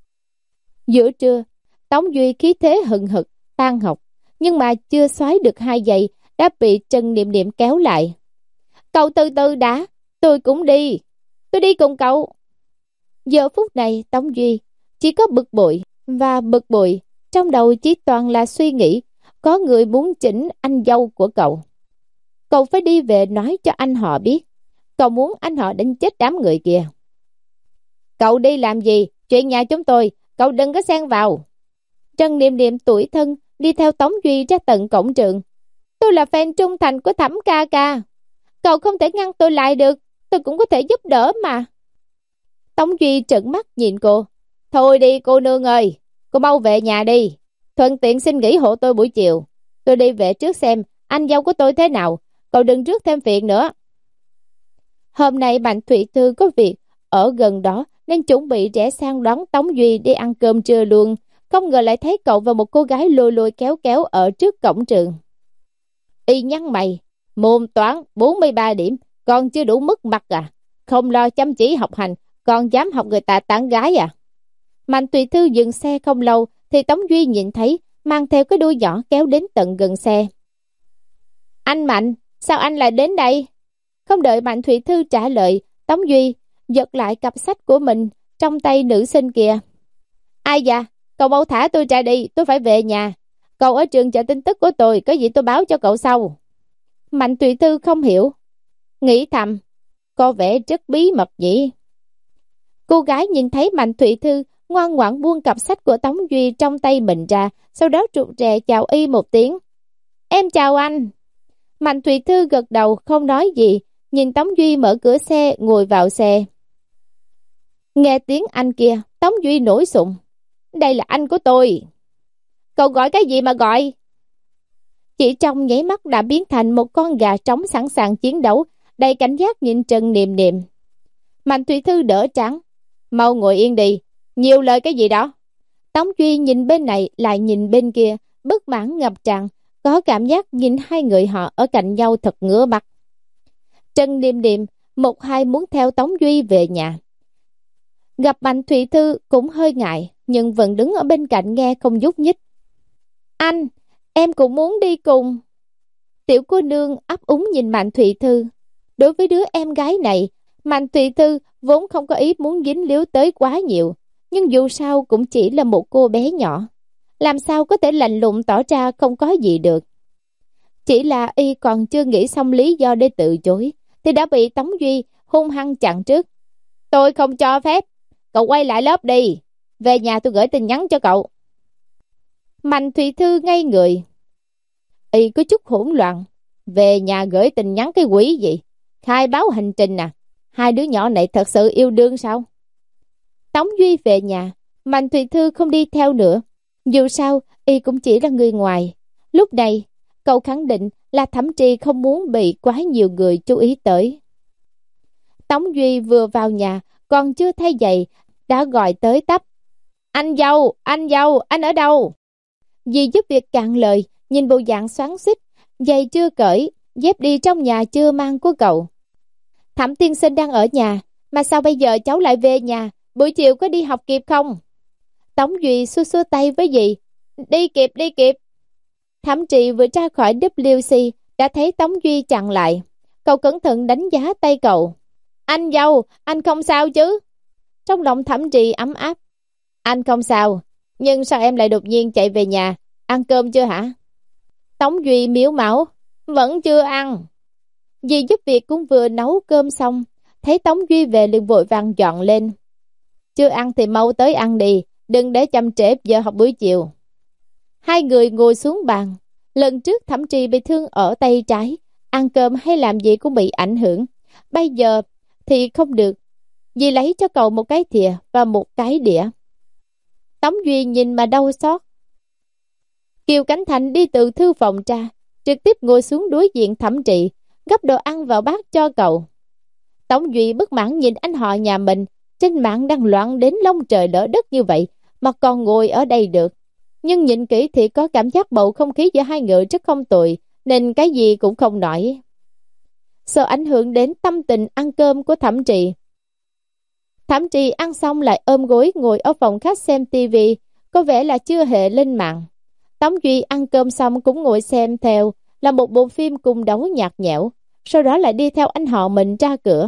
Giữa trưa, Tống Duy khí thế hừng hực, tan học, nhưng mà chưa xoáy được hai giây đã bị Trần Niệm Niệm kéo lại. Cậu từ từ đã, tôi cũng đi, tôi đi cùng cậu. Giờ phút này Tống Duy chỉ có bực bội và bực bội, trong đầu chỉ toàn là suy nghĩ có người muốn chỉnh anh dâu của cậu. Cậu phải đi về nói cho anh họ biết, cậu muốn anh họ đánh chết đám người kia. Cậu đi làm gì? Chuyện nhà chúng tôi, cậu đừng có xen vào. Trần Niệm Niệm tủi thân đi theo Tống Duy ra tận cổng trường. Tôi là fan trung thành của Thẩm ca ca, cậu không thể ngăn tôi lại được, tôi cũng có thể giúp đỡ mà. Tống Duy trợn mắt nhìn cô. Thôi đi cô nương ơi, cô mau về nhà đi, thuận tiện xin nghỉ hộ tôi buổi chiều. Tôi đi về trước xem anh dâu của tôi thế nào, cậu đừng rước thêm phiền nữa. Hôm nay Mạnh Thụy Thư có việc ở gần đó nên chuẩn bị rẽ sang đón Tống Duy đi ăn cơm trưa luôn. Không ngờ lại thấy cậu và một cô gái lôi lôi kéo kéo ở trước cổng trường. Y nhăn mày, môn toán bốn mươi ba điểm, còn chưa đủ mức mặt à? Không lo chăm chỉ học hành, còn dám học người ta tán gái à? Mạnh Thụy Thư dừng xe không lâu thì Tống Duy nhìn thấy, mang theo cái đuôi nhỏ kéo đến tận gần xe. Anh Mạnh, sao anh lại đến đây? Không đợi Mạnh Thụy Thư trả lời, Tống Duy giật lại cặp sách của mình trong tay nữ sinh kia. Ai da, cậu mau thả tôi ra đi, tôi phải về nhà. Cậu ở trường chờ tin tức của tôi, có gì tôi báo cho cậu sau. Mạnh Thụy Thư không hiểu, nghĩ thầm, có vẻ rất bí mật nhỉ. Cô gái nhìn thấy Mạnh Thụy Thư ngoan ngoãn buông cặp sách của Tống Duy trong tay mình ra, sau đó rụt rè chào y một tiếng. Em chào anh. Mạnh Thụy Thư gật đầu không nói gì, nhìn Tống Duy mở cửa xe ngồi vào xe. Nghe tiếng anh kia, Tống Duy nổi sụng. Đây là anh của tôi. Cậu gọi cái gì mà gọi? Chỉ trong nháy mắt đã biến thành một con gà trống sẵn sàng chiến đấu, đầy cảnh giác nhìn Trần Niệm Niệm. Mạnh Thụy Thư đỡ trắng. Mau ngồi yên đi, nhiều lời cái gì đó. Tống Duy nhìn bên này lại nhìn bên kia, bất mãn ngập tràn, có cảm giác nhìn hai người họ ở cạnh nhau thật ngứa mắt. Trần Niệm Niệm một hai muốn theo Tống Duy về nhà. Gặp Mạnh Thụy Thư cũng hơi ngại, nhưng vẫn đứng ở bên cạnh nghe không nhúc nhích. Anh, em cũng muốn đi cùng. Tiểu cô nương ấp úng nhìn Mạnh Thụy Thư. Đối với đứa em gái này, Mạnh Thụy Thư vốn không có ý muốn dính líu tới quá nhiều, nhưng dù sao cũng chỉ là một cô bé nhỏ, làm sao có thể lạnh lùng tỏ ra không có gì được. Chỉ là y còn chưa nghĩ xong lý do để từ chối, thì đã bị Tống Duy hung hăng chặn trước. Tôi không cho phép, cậu quay lại lớp đi, về nhà tôi gửi tin nhắn cho cậu. Mạnh Thụy Thư ngây người, y có chút hỗn loạn. Về nhà gửi tin nhắn cái quỷ gì? Khai báo hành trình à? Hai đứa nhỏ này thật sự yêu đương sao? Tống Duy về nhà, Mạnh Thụy Thư không đi theo nữa. Dù sao, y cũng chỉ là người ngoài. Lúc này, Cậu khẳng định là Thẩm Tri không muốn bị quá nhiều người chú ý tới. Tống Duy vừa vào nhà, còn chưa thay giày, đã gọi tới tấp. Anh dâu, anh dâu, anh ở đâu? Dì giúp việc cạn lời, nhìn bộ dạng xoắn xít, giày chưa cởi, dép đi trong nhà chưa mang của cậu. Thẩm tiên sinh đang ở nhà, mà sao bây giờ cháu lại về nhà, buổi chiều có đi học kịp không? Tống Duy xua xua tay với dì. Đi kịp, đi kịp. Thẩm Trị vừa ra khỏi vê kép xê, đã thấy Tống Duy chặn lại. Cậu cẩn thận đánh giá tay cậu. Anh dâu, anh không sao chứ? Trong lòng Thẩm Trị ấm áp. Anh không sao, nhưng sao em lại đột nhiên chạy về nhà? Ăn cơm chưa hả? Tống Duy miếu máu. Vẫn chưa ăn. Dì giúp việc cũng vừa nấu cơm xong, thấy Tống Duy về liền vội vàng dọn lên. Chưa ăn thì mau tới ăn đi, đừng để chậm trễ giờ học buổi chiều. Hai người ngồi xuống bàn. Lần trước Thẩm Trì bị thương ở tay trái, ăn cơm hay làm gì cũng bị ảnh hưởng. Bây giờ thì không được. Dì lấy cho cậu một cái thìa và một cái đĩa. Tống Duy nhìn mà đau xót. Kiều Cảnh Thành đi từ thư phòng ra, trực tiếp ngồi xuống đối diện Thẩm Trị, gấp đồ ăn vào bát cho cậu. Tống Duy bất mãn nhìn anh họ nhà mình, trên mạng đang loạn đến lông trời lỡ đất như vậy mà còn ngồi ở đây được. Nhưng nhìn kỹ thì có cảm giác bầu không khí giữa hai người rất không tồi, nên cái gì cũng không nổi. Sợ ảnh hưởng đến tâm tình ăn cơm của Thẩm Trị. Thẩm Trị ăn xong lại ôm gối ngồi ở phòng khách xem tivi, có vẻ là chưa hề lên mạng. Tống Duy ăn cơm xong cũng ngồi xem theo, là một bộ phim cung đấu nhạt nhẽo, sau đó lại đi theo anh họ mình ra cửa.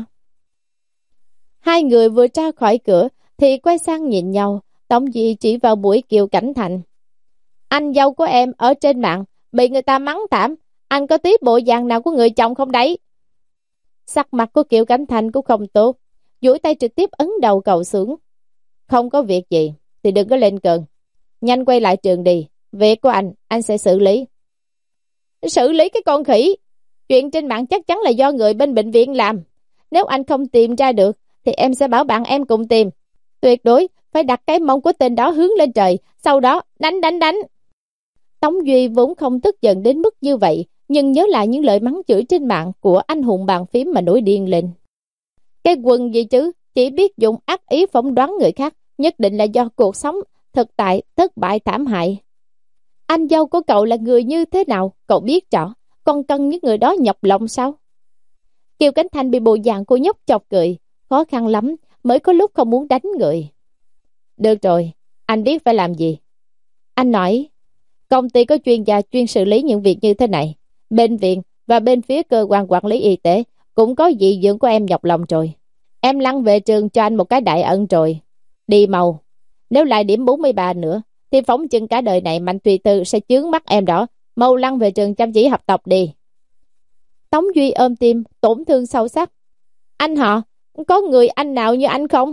Hai người vừa ra khỏi cửa thì quay sang nhìn nhau. Tống Duy chỉ vào buổi Kiều Cảnh Thành. Anh dâu của em ở trên mạng bị người ta mắng thảm, anh có tí bộ dạng nào của người chồng không đấy? Sắc mặt của Kiều Cảnh Thành cũng không tốt, duỗi tay trực tiếp ấn đầu cậu xuống. Không có việc gì thì đừng có lên cơn, nhanh quay lại trường đi, việc của anh anh sẽ xử lý. Xử lý cái con khỉ? Chuyện trên mạng chắc chắn là do người bên bệnh viện làm, nếu anh không tìm ra được thì em sẽ bảo bạn em cùng tìm. Tuyệt đối phải đặt cái mông của tên đó hướng lên trời, sau đó đánh đánh đánh. Tống Duy vốn không tức giận đến mức như vậy, nhưng nhớ lại những lời mắng chửi trên mạng của anh hùng bàn phím mà nổi điên lên. Cái quần gì chứ, chỉ biết dùng ác ý phỏng đoán người khác, nhất định là do cuộc sống thực tại thất bại thảm hại. Anh dâu của cậu là người như thế nào, cậu biết rõ, còn cần những người đó nhọc lòng sao? Kiều Cảnh Thành bị bộ dạng cô nhóc chọc cười, khó khăn lắm mới có lúc không muốn đánh người. Được rồi, anh biết phải làm gì. Anh nói, công ty có chuyên gia chuyên xử lý những việc như thế này. Bệnh viện và bên phía cơ quan quản lý y tế cũng có dị dưỡng của em nhọc lòng rồi. Em lăn về trường cho anh một cái đại ân rồi. Đi mau. Nếu lại điểm bốn mươi ba nữa thì phóng chừng cả đời này Mạnh Tùy Tư sẽ chướng mắt em đó. Mau lăn về trường chăm chỉ học tập đi. Tống Duy ôm tim, tổn thương sâu sắc. Anh họ, có người anh nào như anh không?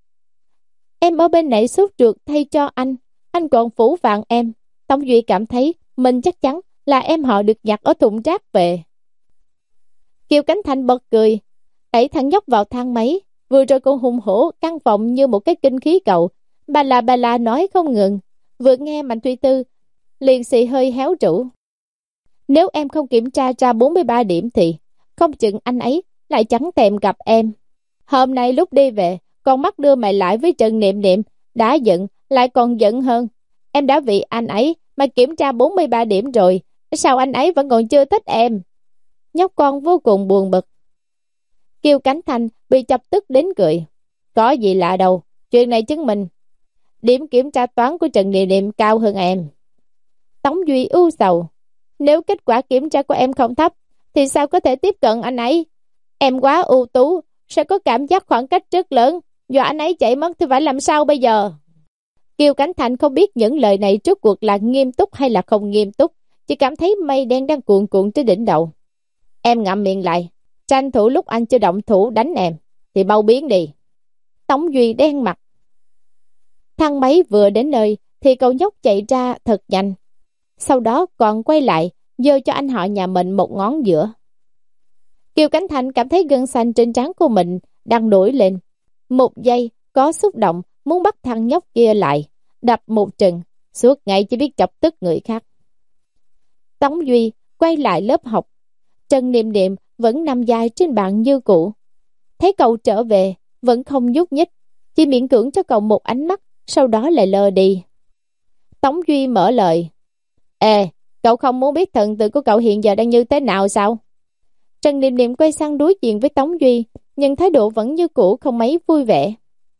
Em ở bên này sốt ruột thay cho anh, anh còn phủ vàng em. Tống Duy cảm thấy mình chắc chắn là em họ được nhặt ở thùng rác về. Kiều Cảnh Thành bật cười, đẩy thằng nhóc vào thang máy. Vừa rồi con hùng hổ căn phòng như một cái kinh khí cầu, bà la bà la nói không ngừng. Vừa nghe Mạnh Thủy Tư liền xì hơi héo rũ. Nếu em không kiểm tra ra bốn mươi ba điểm thì không chừng anh ấy lại chẳng thèm gặp em. Hôm nay lúc đi về, con mắt đưa mày lại với Trần Niệm Niệm, đã giận lại còn giận hơn. Em đã vì anh ấy mà kiểm tra bốn mươi ba điểm rồi, sao anh ấy vẫn còn chưa thích em? Nhóc con vô cùng buồn bực. Kiều Cảnh Thành bị chọc tức đến cười. Có gì lạ đâu, chuyện này chứng minh điểm kiểm tra toán của Trần Niệm Niệm cao hơn em. Tống Duy ưu sầu. Nếu kết quả kiểm tra của em không thấp thì sao có thể tiếp cận anh ấy? Em quá ưu tú, sẽ có cảm giác khoảng cách rất lớn. Do anh ấy chạy mất thì phải làm sao bây giờ? Kiều Cảnh Thành không biết những lời này trước cuộc là nghiêm túc hay là không nghiêm túc, chỉ cảm thấy mây đen đang cuộn cuộn trên đỉnh đầu. Em ngậm miệng lại, tranh thủ lúc anh chưa động thủ đánh em thì mau biến đi. Tống Duy đen mặt. Thang máy vừa đến nơi thì cậu nhóc chạy ra thật nhanh, sau đó còn quay lại giơ cho anh họ nhà mình một ngón giữa. Kiều Cảnh Thành cảm thấy gân xanh trên trán của mình đang nổi lên. Một giây có xúc động muốn bắt thằng nhóc kia lại, đập một trận, suốt ngày chỉ biết chọc tức người khác. Tống Duy quay lại lớp học. Trần Niệm Niệm vẫn nằm dài trên bàn như cũ. Thấy cậu trở về, vẫn không nhúc nhích, chỉ miễn cưỡng cho cậu một ánh mắt, sau đó lại lờ đi. Tống Duy mở lời. Ê, cậu không muốn biết thần tượng của cậu hiện giờ đang như thế nào sao? Trần Niệm Niệm quay sang đối diện với Tống Duy, nhưng thái độ vẫn như cũ, không mấy vui vẻ.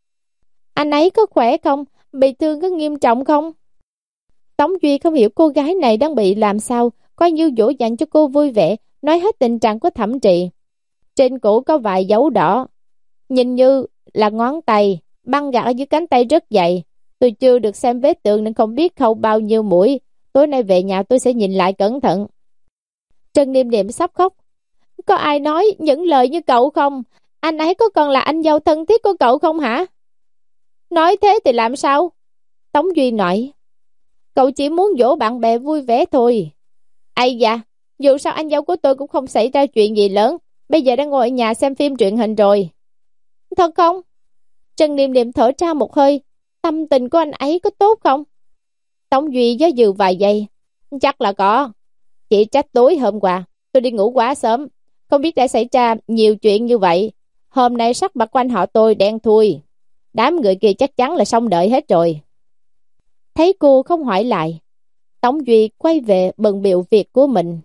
Anh ấy có khỏe không? Bị thương có nghiêm trọng không? Tống Duy không hiểu cô gái này đang bị làm sao, coi như dỗ dành cho cô vui vẻ, nói hết tình trạng của Thẩm Trì. Trên cổ có vài dấu đỏ, nhìn như là ngón tay, băng gạc ở dưới cánh tay rất dày. Tôi chưa được xem vết thương nên không biết khâu bao nhiêu mũi. Tối nay về nhà tôi sẽ nhìn lại cẩn thận. Trần Niệm Niệm sắp khóc. Có ai nói những lời như cậu không? Anh ấy có còn là anh dâu thân thiết của cậu không hả? Nói thế thì làm sao? Tống Duy nói. Cậu chỉ muốn dỗ bạn bè vui vẻ thôi. Ây da, dù sao anh dâu của tôi cũng không xảy ra chuyện gì lớn. Bây giờ đang ngồi ở nhà xem phim truyền hình rồi. Thật không? Trần Niệm Niệm thở ra một hơi. Tâm tình của anh ấy có tốt không? Tống Duy do dự vài giây. Chắc là có. Chỉ trách tối hôm qua tôi đi ngủ quá sớm, không biết đã xảy ra nhiều chuyện như vậy. Hôm nay sắc mặt của anh họ tôi đen thui. Đám người kia chắc chắn là xong đợi hết rồi. Thấy cô không hỏi lại, Tống Duy quay về bận bịu việc của mình.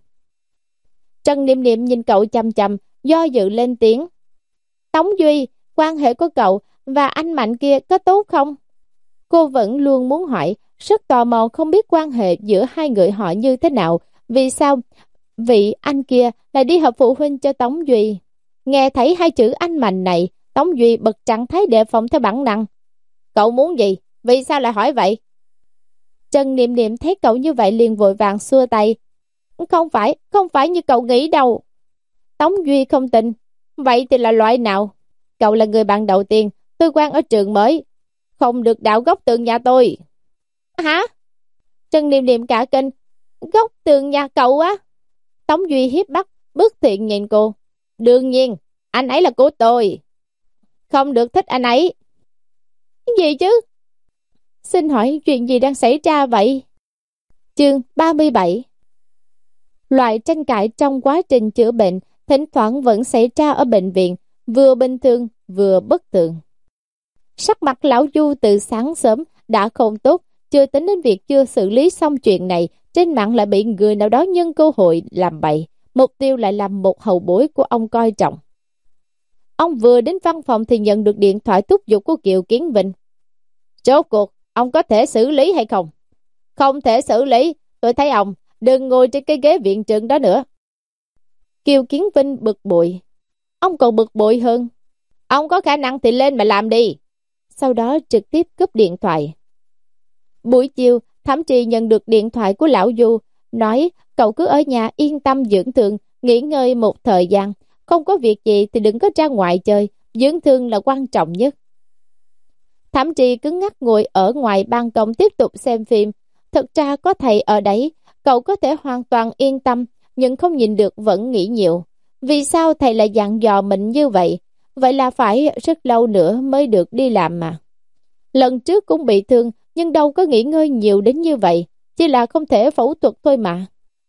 Trần Niệm Niệm nhìn cậu chăm chăm, do dự lên tiếng. Tống Duy, quan hệ của cậu và anh Mạnh kia có tốt không? Cô vẫn luôn muốn hỏi, rất tò mò không biết quan hệ giữa hai người họ như thế nào. Vì sao vị anh kia lại đi họp phụ huynh cho Tống Duy? Nghe thấy hai chữ anh Mạnh này, Tống Duy bật trạng thái đề phòng theo bản năng. Cậu muốn gì? Vì sao lại hỏi vậy? Trần Niệm Niệm thấy cậu như vậy liền vội vàng xua tay. Không phải, không phải như cậu nghĩ đâu. Tống Duy không tin. Vậy thì là loại nào? Cậu là người bạn đầu tiên tôi quen ở trường mới, không được đào góc tường nhà tôi. Hả? Trần Niệm Niệm cả kinh. Góc tường nhà cậu á? Tống Duy hiếp mắt, bất thiện nhìn cô. Đương nhiên, anh ấy là của tôi. Không được thích anh ấy. Cái gì chứ? Xin hỏi chuyện gì đang xảy ra vậy? Chương ba mươi bảy. Loại tranh cãi trong quá trình chữa bệnh thỉnh thoảng vẫn xảy ra ở bệnh viện, vừa bình thường vừa bất thường. Sắc mặt lão Du từ sáng sớm đã không tốt, chưa tính đến việc chưa xử lý xong chuyện này, trên mạng lại bị người nào đó nhân cơ hội làm bậy, mục tiêu lại làm một hậu bối của ông coi trọng. Ông vừa đến văn phòng thì nhận được điện thoại thúc giục của Kiều Kiến Vinh. Rốt cuộc, ông có thể xử lý hay không? Không thể xử lý, tôi thấy ông đừng ngồi trên cái ghế viện trưởng đó nữa. Kiều Kiến Vinh bực bội. Ông còn bực bội hơn. Ông có khả năng thì lên mà làm đi. Sau đó trực tiếp cúp điện thoại. Buổi chiều, Thẩm Trì nhận được điện thoại của lão Du, nói cậu cứ ở nhà yên tâm dưỡng thương, nghỉ ngơi một thời gian, không có việc gì thì đừng có ra ngoài chơi, dưỡng thương là quan trọng nhất. Thẩm Trì cứng ngắc ngồi ở ngoài ban công tiếp tục xem phim. Thực ra có thầy ở đấy, cậu có thể hoàn toàn yên tâm, nhưng không nhìn được vẫn nghĩ nhiều. Vì sao thầy lại dặn dò mình như vậy? Vậy là phải rất lâu nữa mới được đi làm mà. Lần trước cũng bị thương, nhưng đâu có nghỉ ngơi nhiều đến như vậy, chỉ là không thể phẫu thuật thôi mà.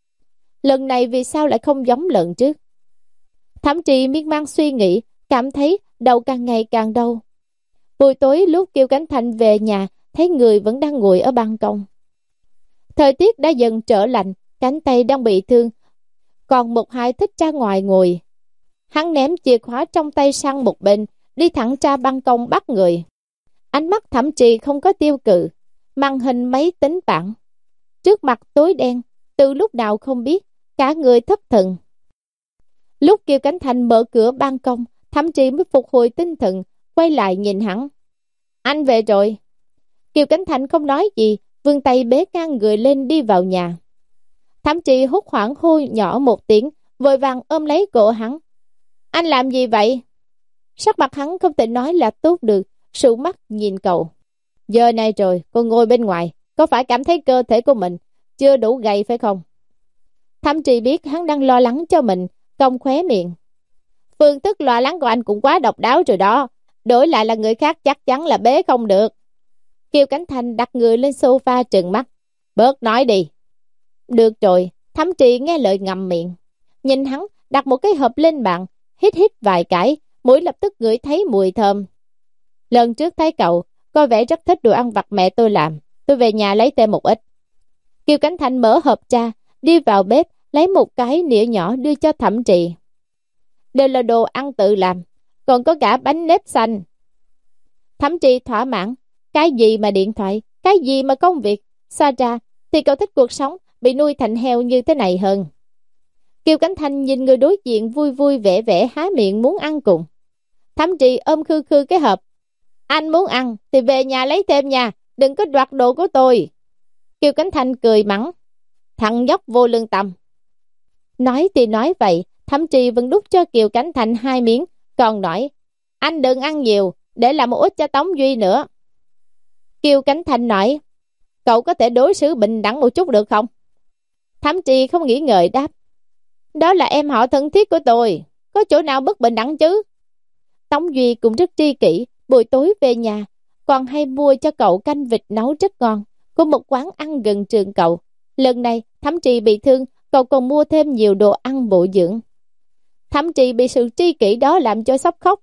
Lần này vì sao lại không giống lần trước? Thẩm Trì miên man suy nghĩ, cảm thấy đầu càng ngày càng đau. Buổi tối lúc Kiều Cánh Thành về nhà, thấy người vẫn đang ngồi ở ban công. Thời tiết đã dần trở lạnh, cánh tay đang bị thương, còn một hai thích ra ngoài ngồi. Hắn ném chìa khóa trong tay sang một bên, đi thẳng ra ban công bắt người. Ánh mắt Thẩm Trì không có tiêu cự, màn hình máy tính bảng trước mặt tối đen, từ lúc nào không biết, cả người thất thần. Lúc Kiều Cánh Thành mở cửa ban công, Thẩm Trì mới phục hồi tinh thần, quay lại nhìn hắn. Anh về rồi. Kiều Cánh Thành không nói gì, vươn tay bế ngang người lên đi vào nhà. Thẩm Trì hốt hoảng hô nhỏ một tiếng, vội vàng ôm lấy cổ hắn. Anh làm gì vậy? Sắc mặt hắn không thể nói là tốt được, sụ mắt nhìn cậu. Giờ này rồi, cô ngồi bên ngoài, có phải cảm thấy cơ thể của mình chưa đủ gầy phải không? Thẩm Trì biết hắn đang lo lắng cho mình, cong khóe miệng. Phương thức lo lắng của anh cũng quá độc đáo rồi đó, đổi lại là người khác chắc chắn là bế không được. Kiều Cánh Thành đặt người lên sofa trừng mắt. Bớt nói đi. Được rồi, Thẩm Trì nghe lời ngậm miệng, nhìn hắn đặt một cái hộp lên bàn, hít hít vài cái, mũi lập tức ngửi thấy mùi thơm. Lần trước thấy cậu có vẻ rất thích đồ ăn vặt mẹ tôi làm, tôi về nhà lấy thêm một ít. Kiều Cảnh Thanh mở hộp ra, đi vào bếp lấy một cái nĩa nhỏ đưa cho Thẩm Trì. Đều là đồ ăn tự làm, còn có cả bánh nếp xanh. Thẩm Trì thỏa mãn, cái gì mà điện thoại, cái gì mà công việc, xa ra thì cậu thích cuộc sống bị nuôi thành heo như thế này hơn. Kiều Cảnh Thanh nhìn người đối diện vui vui vẻ vẻ há miệng muốn ăn cùng. Thẩm Trì ôm khư khư cái hộp. Anh muốn ăn thì về nhà lấy thêm nha, đừng có đoạt đồ của tôi. Kiều Cảnh Thanh cười mắng, thằng nhóc vô lương tâm. Nói thì nói vậy, Thẩm Trì vẫn đút cho Kiều Cảnh Thanh hai miếng, còn nói, anh đừng ăn nhiều, để làm một ít cho Tống Duy nữa. Kiều Cảnh Thanh nói, cậu có thể đối xử bình đẳng một chút được không? Thẩm Trì không nghĩ ngợi đáp, đó là em họ thân thiết của tôi, có chỗ nào bất bình đẳng chứ? Tống Duy cũng rất tri kỷ, buổi tối về nhà, còn hay mua cho cậu canh vịt nấu rất ngon, của một quán ăn gần trường cậu. Lần này, Thẩm Trì bị thương, cậu còn mua thêm nhiều đồ ăn bổ dưỡng. Thẩm Trì bị sự tri kỷ đó làm cho sắp khóc.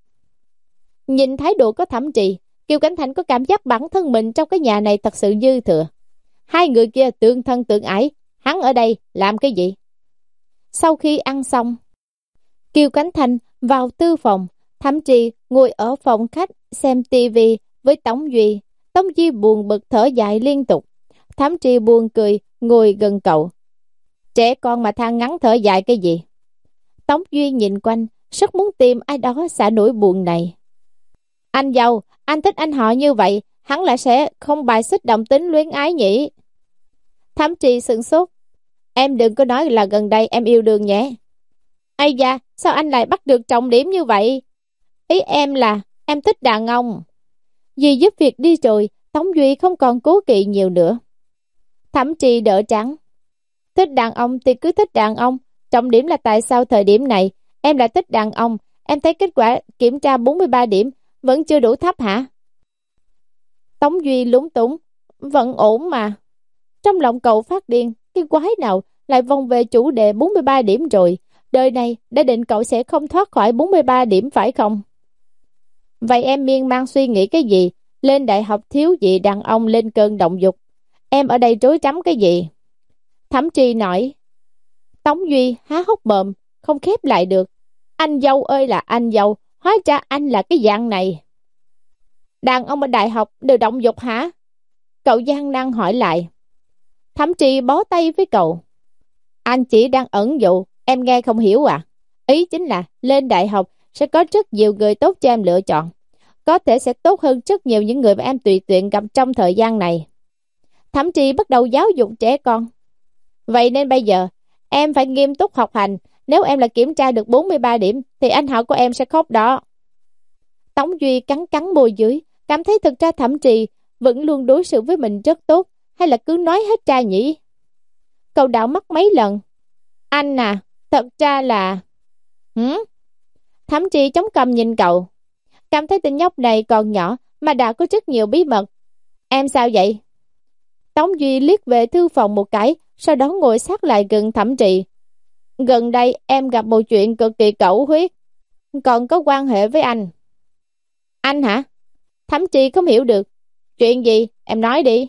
Nhìn thái độ của Thẩm Trì, Kiều Cảnh Thanh có cảm giác bản thân mình trong cái nhà này thật sự dư thừa. Hai người kia tương thân tương ái, hắn ở đây làm cái gì? Sau khi ăn xong, Kiều Cảnh Thanh vào tư phòng, Thẩm Trì ngồi ở phòng khách xem tivi với Tống Duy. Tống Duy buồn bực thở dài liên tục. Thẩm Trì buồn cười, ngồi gần cậu. Trẻ con mà than ngắn thở dài cái gì? Tống Duy nhìn quanh, rất muốn tìm ai đó xả nỗi buồn này. Anh giàu, anh thích anh họ như vậy, hắn lại sẽ không bài xích động tính luyến ái nhỉ? Thẩm Trì sửng sốt. Em đừng có nói là gần đây em yêu đương nhé. Ây da, sao anh lại bắt được trọng điểm như vậy? Ý em là em thích đàn ông. Vì giúp việc đi rồi, Tống Duy không còn cố kỵ nhiều nữa. Thẩm Trì đỡ trắng. Thích đàn ông thì cứ thích đàn ông. Trọng điểm là tại sao thời điểm này em lại thích đàn ông? Em thấy kết quả kiểm tra bốn mươi ba điểm vẫn chưa đủ thấp hả? Tống Duy lúng túng. Vẫn ổn mà. Trong lòng cậu phát điên, cái quái nào lại vòng về chủ đề bốn mươi ba điểm rồi. Đời này đã định cậu sẽ không thoát khỏi bốn mươi ba điểm phải không? Vậy em miên man suy nghĩ cái gì? Lên đại học thiếu gì đàn ông lên cơn động dục. Em ở đây rối rắm cái gì? Thẩm Trì nói. Tống Duy há hốc mồm, không khép lại được. Anh dâu ơi là anh dâu, hóa ra anh là cái dạng này. Đàn ông ở đại học đều động dục hả? Cậu gian nan hỏi lại. Thẩm Trì bó tay với cậu. Anh chỉ đang ẩn dụ, em nghe không hiểu à? Ý chính là lên đại học sẽ có rất nhiều người tốt cho em lựa chọn. Có thể sẽ tốt hơn rất nhiều những người mà em tùy tiện gặp trong thời gian này. Thẩm Trì bắt đầu giáo dục trẻ con. Vậy nên bây giờ, em phải nghiêm túc học hành. Nếu em là kiểm tra được bốn mươi ba điểm, thì anh họ của em sẽ khóc đó. Tống Duy cắn cắn môi dưới, cảm thấy thực ra Thẩm Trì vẫn luôn đối xử với mình rất tốt, hay là cứ nói hết ra nhỉ? Cậu đảo mắt mấy lần. Anh à, thật ra là... Hử? Thẩm Trì chống cằm nhìn cậu. Cảm thấy tên nhóc này còn nhỏ mà đã có rất nhiều bí mật. Em sao vậy? Tống Duy liếc về thư phòng một cái, sau đó ngồi sát lại gần Thẩm Trì. Gần đây em gặp một chuyện cực kỳ cẩu huyết, còn có quan hệ với anh. Anh hả? Thẩm Trì không hiểu được. Chuyện gì? Em nói đi.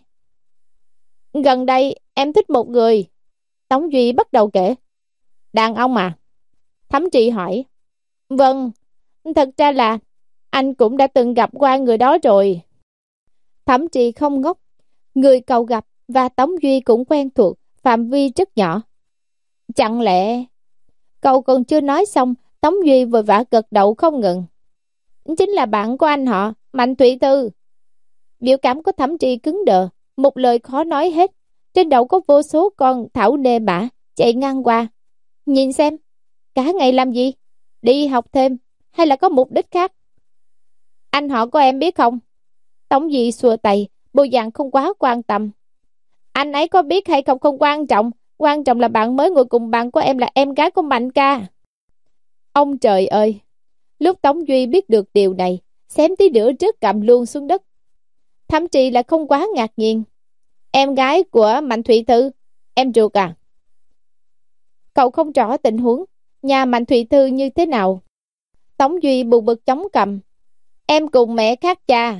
Gần đây em thích một người. Tống Duy bắt đầu kể. Đàn ông à? Thẩm Trì hỏi. Vâng, thật ra là anh cũng đã từng gặp qua người đó rồi. Thẩm Trì không ngốc. Người cậu gặp và Tống Duy cũng quen thuộc, phạm vi rất nhỏ. Chẳng lẽ... Cậu còn chưa nói xong, Tống Duy vội vã gật đầu không ngừng. Chính là bạn của anh họ, Mạnh Thụy Thư. Biểu cảm của Thẩm Trì cứng đờ, một lời khó nói hết. Trên đầu có vô số con thảo nê mã chạy ngang qua. Nhìn xem, cả ngày làm gì? Đi học thêm hay là có mục đích khác? Anh họ của em biết không? Tống Duy xua tay, bộ dạng không quá quan tâm. Anh ấy có biết hay không không quan trọng. Quan trọng là bạn mới ngồi cùng bàn của em là em gái của Mạnh ca. Ông trời ơi! Lúc Tống Duy biết được điều này, xém tí nữa rớt cằm luôn xuống đất. Thậm chí là không quá ngạc nhiên. Em gái của Mạnh Thụy Thư, em ruột à? Cậu không rõ tình huống nhà Mạnh Thụy Thư như thế nào. Tống Duy buồn bực chống cằm. Em cùng mẹ khác cha.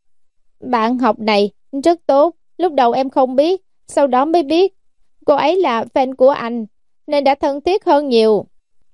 Bạn học này rất tốt, lúc đầu em không biết, sau đó mới biết. Cô ấy là fan của anh, nên đã thân thiết hơn nhiều.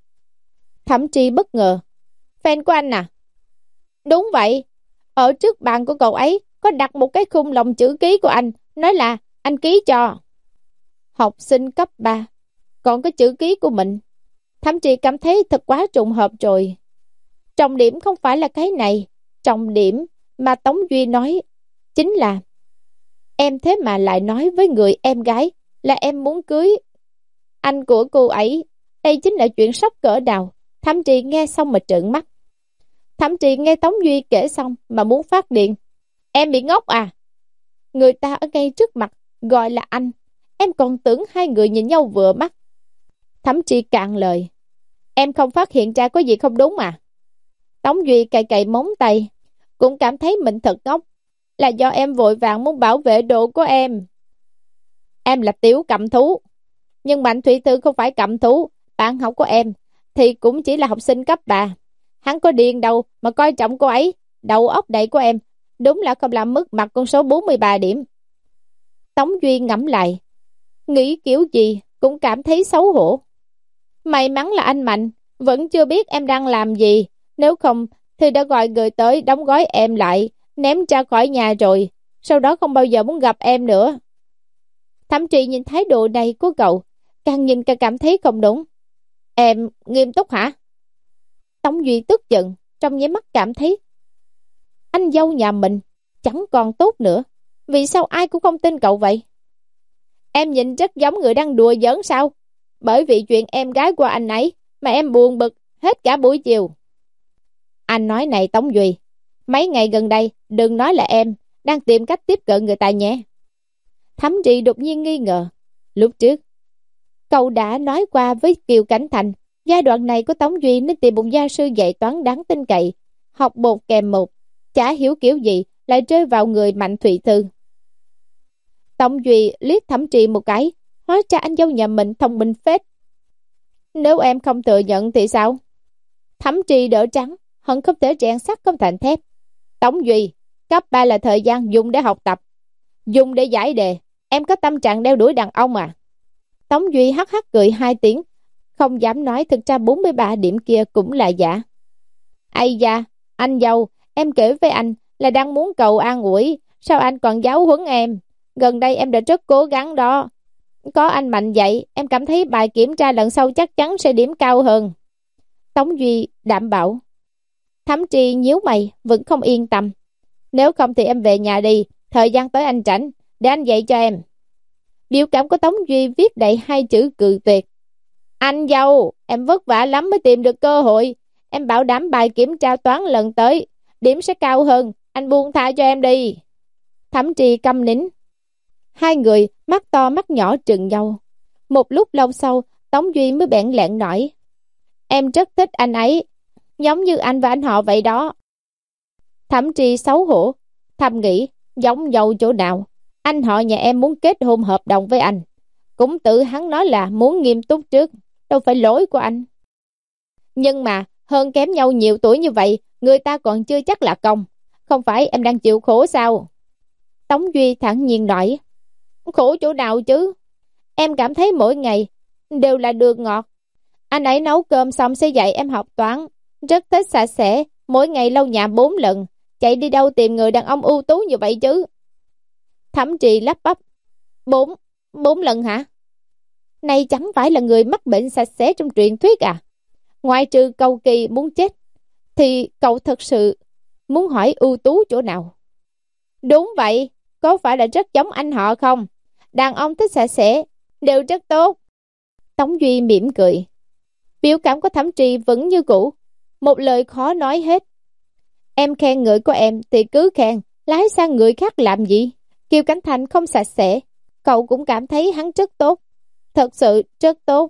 Thẩm Tri bất ngờ. Fan của anh à? Đúng vậy, ở trước bàn của cậu ấy có đặt một cái khung lồng chữ ký của anh, nói là anh ký cho. Học sinh cấp ba, còn có chữ ký của mình. Thẩm Tri cảm thấy thật quá trùng hợp rồi. Trọng điểm không phải là cái này, trọng điểm mà Tống Duy nói chính là em thế mà lại nói với người em gái là em muốn cưới anh của cô ấy. Đây chính là chuyện sốc cỡ nào. Thẩm Tri nghe xong mà trợn mắt. Thẩm Tri nghe Tống Duy kể xong mà muốn phát điện. Em bị ngốc à? Người ta ở ngay trước mặt gọi là anh, em còn tưởng hai người nhìn nhau vừa mắt. Thẩm Tri cạn lời. Em không phát hiện ra có gì không đúng à? Tống Duy cày cày móng tay, cũng cảm thấy mình thật ngốc. Là do em vội vàng muốn bảo vệ đồ của em. Em là tiểu cầm thú, nhưng Mạnh Thụy Thư không phải cầm thú. Bạn học của em thì cũng chỉ là học sinh cấp ba. Hắn có điên đâu mà coi trọng cô ấy. Đầu óc đầy của em đúng là không làm mất mặt con số bốn mươi ba điểm. Tống Duy ngẫm lại, nghĩ kiểu gì cũng cảm thấy xấu hổ. May mắn là anh Mạnh vẫn chưa biết em đang làm gì. Nếu không thì đã gọi người tới đóng gói em lại, ném ra khỏi nhà rồi, sau đó không bao giờ muốn gặp em nữa. Thẩm Tri nhìn thái độ này của cậu, càng nhìn càng cảm thấy không đúng. Em nghiêm túc hả? Tống Duy tức giận, trong nháy mắt cảm thấy anh dâu nhà mình chẳng còn tốt nữa. Vì sao ai cũng không tin cậu vậy? Em nhìn rất giống người đang đùa giỡn sao? Bởi vì chuyện em gái của anh ấy mà em buồn bực hết cả buổi chiều. Anh nói này Tống Duy, mấy ngày gần đây đừng nói là em đang tìm cách tiếp cận người ta nhé. Thẩm Tri đột nhiên nghi ngờ. Lúc trước cậu đã nói qua với Kiều Cảnh Thành, giai đoạn này của Tống Duy nên tìm một gia sư dạy toán đáng tin cậy, học một kèm một, chả hiểu kiểu gì lại rơi vào người Mạnh Thụy Thư. Tống Duy liếc Thẩm Tri một cái, hóa ra anh dâu nhà mình thông minh phết. Nếu em không thừa nhận thì sao? Thẩm Tri đỡ trắng, hận không thể rèn sắt không thành thép. Tống Duy, cấp ba là thời gian dùng để học tập, dùng để giải đề. Em có tâm trạng đeo đuổi đàn ông à? Tống Duy hắc hắc cười hai tiếng, không dám nói thực ra bốn mươi ba điểm kia cũng là giả. Ây da, anh dâu, em kể với anh là đang muốn cầu an ủi, sao anh còn giáo huấn em? Gần đây em đã rất cố gắng đó. Có anh Mạnh dạy, em cảm thấy bài kiểm tra lần sau chắc chắn sẽ điểm cao hơn. Tống Duy đảm bảo. Thẩm Tri nhíu mày, vẫn không yên tâm. Nếu không thì em về nhà đi, thời gian tới anh rảnh, để anh dạy cho em. Biểu cảm của Tống Duy viết đầy hai chữ cự tuyệt. Anh dâu, em vất vả lắm mới tìm được cơ hội. Em bảo đảm bài kiểm tra toán lần tới điểm sẽ cao hơn, anh buông tha cho em đi. Thẩm Tri câm nín. Hai người mắt to mắt nhỏ trừng nhau. Một lúc lâu sau, Tống Duy mới bẽn lẽn nói. Em rất thích anh ấy, giống như anh và anh họ vậy đó. Thẩm Tri xấu hổ, thầm nghĩ, giống nhau chỗ nào? Anh họ nhà em muốn kết hôn hợp đồng với anh, cũng tự hắn nói là muốn nghiêm túc trước, đâu phải lỗi của anh. Nhưng mà hơn kém nhau nhiều tuổi như vậy, người ta còn chưa chắc là công. Không phải em đang chịu khổ sao? Tống Duy thẳng nhiên nói. Khổ chỗ nào chứ? Em cảm thấy mỗi ngày đều là đường ngọt. Anh ấy nấu cơm xong sẽ dạy em học toán, rất thích sạch sẽ, mỗi ngày lau nhà bốn lần. Chạy đi đâu tìm người đàn ông ưu tú như vậy chứ? Thẩm Tri lắp bắp. Bốn, bốn lần hả? Này chẳng phải là người mắc bệnh sạch sẽ trong truyền thuyết à? Ngoài trừ cầu kỳ muốn chết, thì cậu thật sự muốn hỏi ưu tú chỗ nào? Đúng vậy, có phải là rất giống anh họ không? Đàn ông thích sạch sẽ, đều rất tốt. Tống Duy mỉm cười. Biểu cảm của Thẩm Tri vẫn như cũ, một lời khó nói hết. Em khen người của em thì cứ khen, lái sang người khác làm gì? Kiều Cảnh Thành không sạch sẽ, cậu cũng cảm thấy hắn rất tốt. Thật sự rất tốt.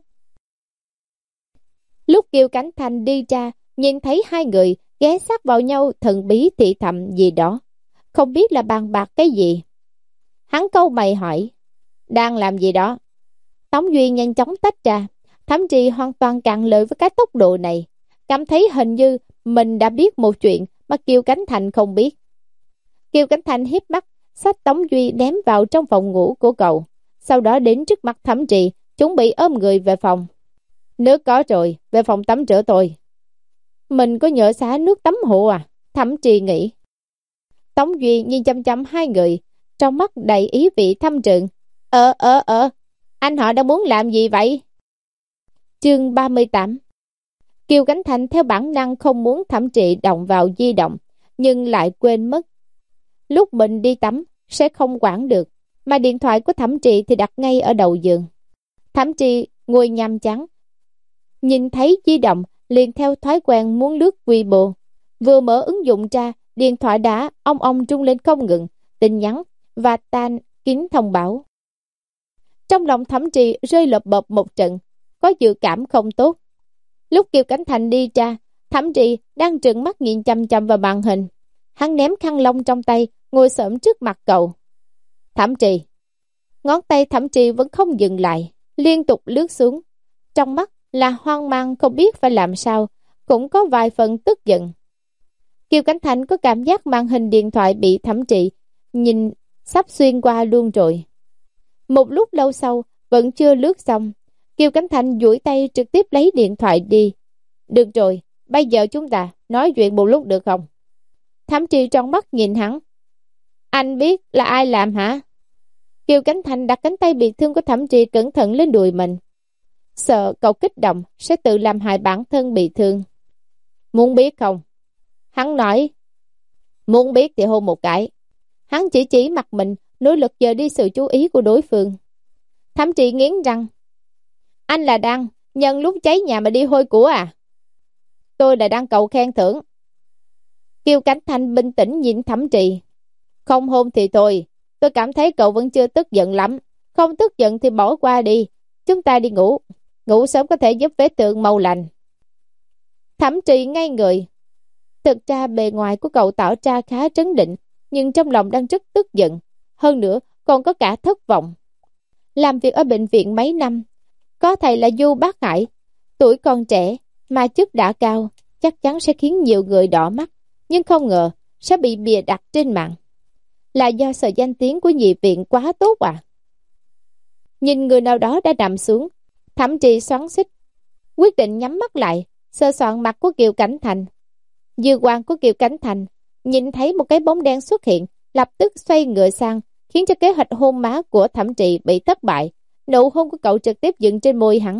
Lúc Kiều Cảnh Thành đi ra, nhìn thấy hai người ghé sát vào nhau, thần bí thị thầm gì đó, không biết là bàn bạc cái gì. Hắn câu mày hỏi, đang làm gì đó? Tống Duy nhanh chóng tách ra, Thẩm Trì hoàn toàn cạn lời với cái tốc độ này, cảm thấy hình như mình đã biết một chuyện mà Kiều Cánh Thành không biết. Kiều Cánh Thành hiếp mắt, xách Tống Duy ném vào trong phòng ngủ của cậu, sau đó đến trước mặt Thẩm Trì, chuẩn bị ôm người về phòng. Nước có rồi, về phòng tắm rửa tôi. Mình có nhớ xả nước tắm hộ à? Thẩm Trì nghĩ. Tống Duy nhìn chăm chăm hai người, trong mắt đầy ý vị thâm trường. Ờ ờ ờ, anh họ đang muốn làm gì vậy? Chương ba mươi tám. Kiều Cánh Thành theo bản năng không muốn Thẩm Trì động vào di động, nhưng lại quên mất. Lúc mình đi tắm sẽ không quản được, mà điện thoại của Thẩm Trì thì đặt ngay ở đầu giường. Thẩm Trì ngồi nhằm chán, nhìn thấy di động liền theo thói quen muốn lướt Weibo. Vừa mở ứng dụng ra, điện thoại đã ong ong rung lên không ngừng, tin nhắn và tan kín thông báo. Trong lòng Thẩm Trì rơi lộp bộp một trận, có dự cảm không tốt. Lúc Kiều Cánh Thành đi ra, Thẩm Trì đang trợn mắt nhìn chăm chăm vào màn hình. Hắn ném khăn lông trong tay, ngồi xổm trước mặt cậu. Thẩm Trì. Ngón tay Thẩm Trì vẫn không dừng lại, liên tục lướt xuống. Trong mắt là hoang mang không biết phải làm sao, cũng có vài phần tức giận. Kiều Cánh Thành có cảm giác màn hình điện thoại bị Thẩm Trì nhìn sắp xuyên qua luôn rồi. Một lúc lâu sau, vẫn chưa lướt xong, Kiều Cánh Thành duỗi tay trực tiếp lấy điện thoại đi. Được rồi, bây giờ chúng ta nói chuyện một lúc được không? Thẩm Trì trong mắt nhìn hắn. Anh biết là ai làm hả? Kiều Cánh Thành đặt cánh tay bị thương của Thẩm Trì cẩn thận lên đùi mình. Sợ cậu kích động sẽ tự làm hại bản thân bị thương. Muốn biết không? Hắn nói. Muốn biết thì hôn một cái. Hắn chỉ chỉ mặt mình, nỗ lực dời đi sự chú ý của đối phương. Thẩm Trì nghiến răng. Anh là đang nhân lúc cháy nhà mà đi hôi của à? Tôi là đang cầu khen thưởng. Kiều Cánh Thành bình tĩnh nhìn Thẩm Trì. Không hôn thì thôi, tôi cảm thấy cậu vẫn chưa tức giận lắm. Không tức giận thì bỏ qua đi. Chúng ta đi ngủ. Ngủ sớm có thể giúp vết thương mau lành. Thẩm Trì ngay người. Thực ra bề ngoài của cậu tỏ ra khá trấn định, nhưng trong lòng đang rất tức giận. Hơn nữa còn có cả thất vọng. Làm việc ở bệnh viện mấy năm, có thầy là Du Bác Hải, tuổi còn trẻ mà chức đã cao, chắc chắn sẽ khiến nhiều người đỏ mắt, nhưng không ngờ sẽ bị bìa đặt trên mạng. Là do sự danh tiếng của nhị viện quá tốt à? Nhìn người nào đó đã nằm xuống, Thẩm Trì xoắn xít, quyết định nhắm mắt lại, sờ soạn mặt của Kiều Cánh Thành. Dư quang của Kiều Cánh Thành nhìn thấy một cái bóng đen xuất hiện, lập tức xoay ngựa sang, khiến cho kế hoạch hôn má của Thẩm Trì bị thất bại. Nụ hôn của cậu trực tiếp dựng trên môi hắn.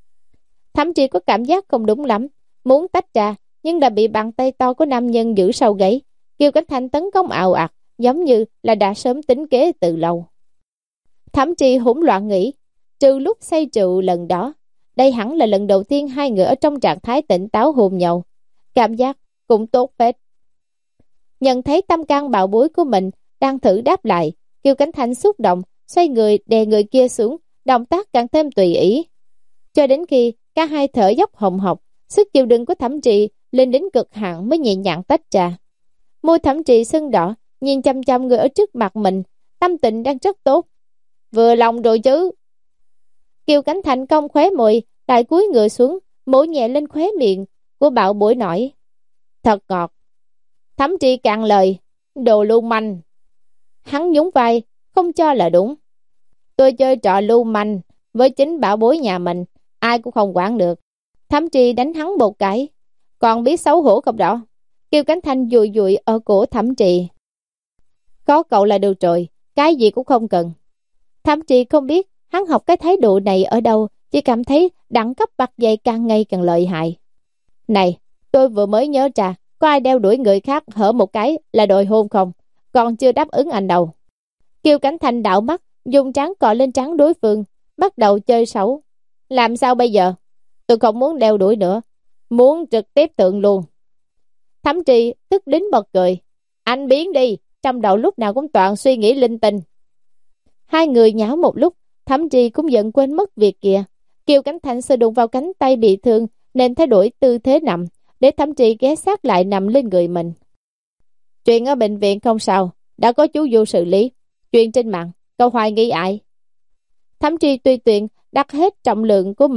Thẩm Trì có cảm giác không đúng lắm, muốn tách ra, nhưng đã bị bàn tay to của nam nhân giữ sau gáy. Kiều Cánh Thành tấn công ào ạt, giống như là đã sớm tính kế từ lâu. Thẩm Trì hỗn loạn nghĩ, trừ lúc say rượu lần đó, đây hẳn là lần đầu tiên hai người ở trong trạng thái tỉnh táo hôn nhau. Cảm giác cũng tốt phết. Nhận thấy tâm can bạo bối của mình đang thử đáp lại, Kiều Cánh Thành xúc động, xoay người đè người kia xuống, động tác càng thêm tùy ý. Cho đến khi cả hai thở dốc hồng hộc, sức chịu đựng của Thẩm Trì lên đến cực hạn mới nhẹ nhàng tách ra. Môi Thẩm Trì sưng đỏ, nhìn chăm chăm người ở trước mặt mình, tâm tình đang rất tốt. Vừa lòng rồi chứ? Kiều Cánh Thành cong khóe môi, lại cúi người xuống, mổ nhẹ lên khóe miệng của bạo bối nổi. Thật ngọt. Thẩm Trì cạn lời, đồ lưu manh. Hắn nhún vai, không cho là đúng. Tôi chơi trò lưu manh với chính bảo bối nhà mình, ai cũng không quản được. Thẩm Trì đánh hắn một cái. Còn biết xấu hổ không đó? Kiều Cánh Thành dùi dùi ở cổ Thẩm Trì. Có cậu là được rồi, cái gì cũng không cần. Thẩm Trì không biết hắn học cái thái độ này ở đâu, chỉ cảm thấy đẳng cấp bạc dày càng ngày càng lợi hại. Này, tôi vừa mới nhớ ra, có ai đeo đuổi người khác hở một cái là đòi hôn không? Còn chưa đáp ứng anh đâu. Kiều Cánh Thành đảo mắt, dùng trán cọ lên trán đối phương, bắt đầu chơi xấu. Làm sao bây giờ? Tôi không muốn đeo đuổi nữa, muốn trực tiếp tượng luôn. Thẩm Trì tức đến bật cười. Anh biến đi, trong đầu lúc nào cũng toàn suy nghĩ linh tinh. Hai người nháo một lúc, Thẩm Trì cũng giận quên mất việc kia. Kiều Cánh Thành sờ đụng vào cánh tay bị thương nên thay đổi tư thế nằm, để Thẩm Trì ghé sát lại nằm lên người mình. Chuyện ở bệnh viện không sao, đã có chú vô xử lý. Chuyện trên mạng, cậu hoài nghi ai? Thẩm Trì tùy tiện đặt hết trọng lượng của mình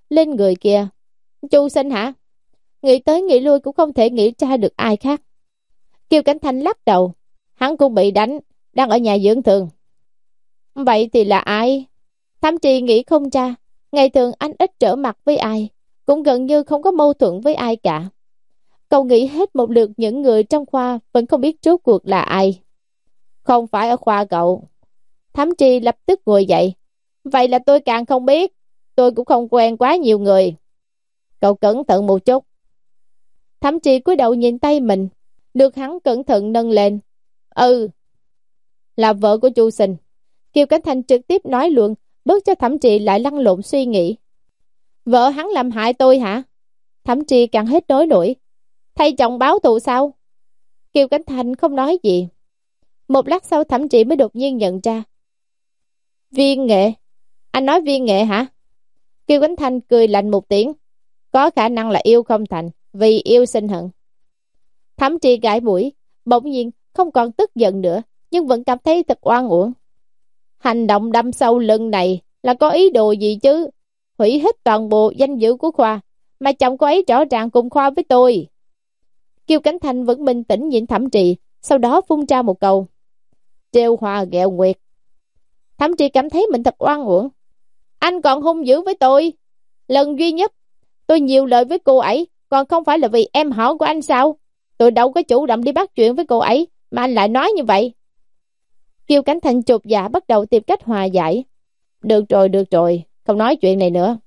lên người kia. Chu Sinh hả? Nghĩ tới nghĩ lui cũng không thể nghĩ ra được ai khác. Kiều Cảnh Thanh lắc đầu. Hắn cũng bị đánh, đang ở nhà dưỡng thương. Vậy thì là ai? Thám Trì nghĩ không ra. Ngày thường anh ít trở mặt với ai, cũng gần như không có mâu thuẫn với ai cả. Cậu nghĩ hết một lượt những người trong khoa vẫn không biết rốt cuộc là ai. Không phải ở khoa cậu. Thám Trì lập tức ngồi dậy. Vậy là tôi càng không biết. Tôi cũng không quen quá nhiều người. Cậu cẩn thận một chút. Thám Trì cúi đầu nhìn tay mình, được hắn cẩn thận nâng lên. Ừ, là vợ của Chu Sinh. Kiều Cảnh Thanh trực tiếp nói luôn, bớt cho Thẩm Trì lại lăn lộn suy nghĩ. Vợ hắn làm hại tôi hả? Thẩm Trì càng hết đối nổi. Thay chồng báo thù sao? Kiều Cảnh Thanh không nói gì. Một lát sau Thẩm Trì mới đột nhiên nhận ra. Viên nghệ? Anh nói viên nghệ hả? Kiều Cảnh Thanh cười lạnh một tiếng. Có khả năng là yêu không thành, vì yêu sinh hận. Thẩm Trì gãi mũi, bỗng nhiên không còn tức giận nữa, nhưng vẫn cảm thấy thật oan uổng. Hành động đâm sâu lưng này là có ý đồ gì chứ? Hủy hết toàn bộ danh dự của khoa, mà chồng cô ấy rõ ràng cùng khoa với tôi. Kiều Cảnh Thanh vẫn bình tĩnh nhìn Thẩm Trì, sau đó phun ra một câu. Trêu hoa ghẹo nguyệt. Thẩm Trì cảm thấy mình thật oan uổng. Anh còn hung dữ với tôi. Lần duy nhất tôi nhiều lời với cô ấy, còn không phải là vì em họ của anh sao? Tôi đâu có chủ động đi bắt chuyện với cô ấy, mà anh lại nói như vậy. Kiều Cảnh Thanh chột dạ bắt đầu tìm cách hòa giải. Được rồi, được rồi, không nói chuyện này nữa.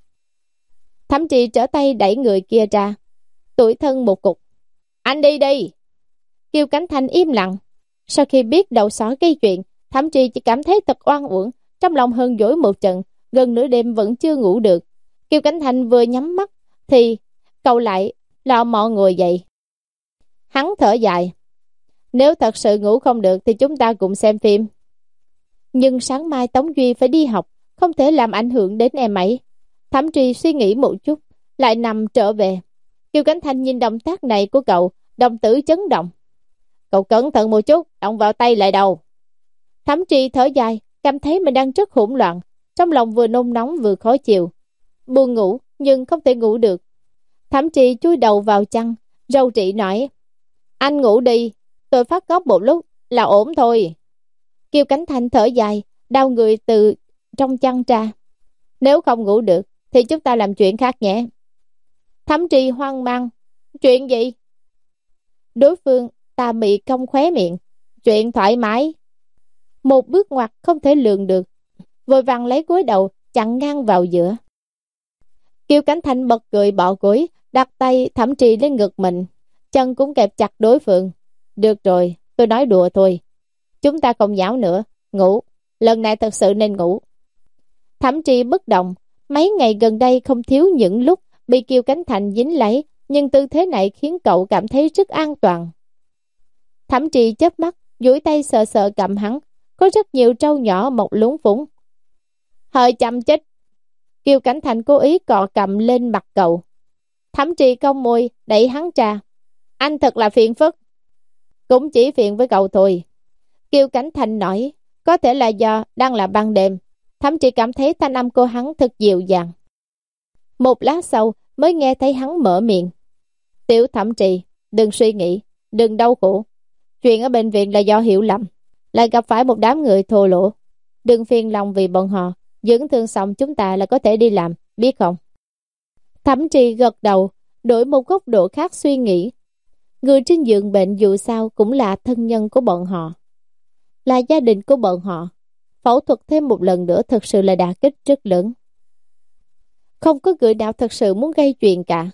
Thẩm Trì trở tay đẩy người kia ra, tủi thân một cục. Anh đi đi. Kiều Cảnh Thanh im lặng. Sau khi biết đầu sỏ gây chuyện, Thẩm Trì chỉ cảm thấy thật oan uổng, trong lòng hơn dỗi một trận, gần nửa đêm vẫn chưa ngủ được. Kiều Cảnh Thanh vừa nhắm mắt thì cậu lại lò mò ngồi dậy. Hắn thở dài. Nếu thật sự ngủ không được thì chúng ta cùng xem phim. Nhưng sáng mai Tống Duy phải đi học, không thể làm ảnh hưởng đến em ấy. Thẩm Trì suy nghĩ một chút, lại nằm trở về. Kiều Cảnh Thanh nhìn động tác này của cậu, đồng tử chấn động. Cậu cẩn thận một chút, động vào tay lại đầu. Thẩm Trì thở dài, cảm thấy mình đang rất hỗn loạn, trong lòng vừa nôn nóng vừa khó chịu. Buồn ngủ nhưng không thể ngủ được. Thẩm Trì chui đầu vào chăn, rầu rĩ nói. Anh ngủ đi, tôi phát ngốc một lúc là ổn thôi. Kiều Cảnh Thanh thở dài, đau người từ trong chăn ra. Nếu không ngủ được thì chúng ta làm chuyện khác nhé. Thẩm Trì hoang mang. Chuyện gì? Đối phương tà mị cong khóe miệng. Chuyện thoải mái. Một bước ngoặt không thể lường được, vội vàng lấy gối đầu chặn ngang vào giữa. Kiều Cảnh Thanh bật cười bỏ gối, đặt tay Thẩm Trì lên ngực mình, chân cũng kẹp chặt đối phương. Được rồi, tôi nói đùa thôi. Chúng ta không nháo nữa, ngủ. Lần này thật sự nên ngủ. Thẩm Trì bất động. Mấy ngày gần đây không thiếu những lúc bị Kiều Cảnh Thanh dính lấy, nhưng tư thế này khiến cậu cảm thấy rất an toàn. Thẩm Trì chớp mắt, duỗi tay sờ sờ cầm hắn, có rất nhiều trâu nhỏ mọc lúng phúng. Hơi chăm chích. Kiều Cảnh Thanh cố ý cọ cầm lên mặt cậu. Thẩm Trì cong môi, đẩy hắn ra. Anh thật là phiền phức. Cũng chỉ phiền với cậu thôi. Kiều Cảnh Thanh nói, có thể là do đang là ban đêm. Thẩm Trì cảm thấy thanh âm của hắn thật dịu dàng. Một lát sau mới nghe thấy hắn mở miệng. Tiểu Thẩm Trì, đừng suy nghĩ, đừng đau khổ. Chuyện ở bệnh viện là do hiểu lầm, lại gặp phải một đám người thô lỗ. Đừng phiền lòng vì bọn họ. Dưỡng thương xong chúng ta là có thể đi làm, biết không? Thẩm Trì gật đầu, đổi một góc độ khác suy nghĩ. Người trên giường bệnh dù sao cũng là thân nhân của bọn họ, là gia đình của bọn họ. Phẫu thuật thêm một lần nữa thật sự là đả kích rất lớn. Không có người nào thật sự muốn gây chuyện cả.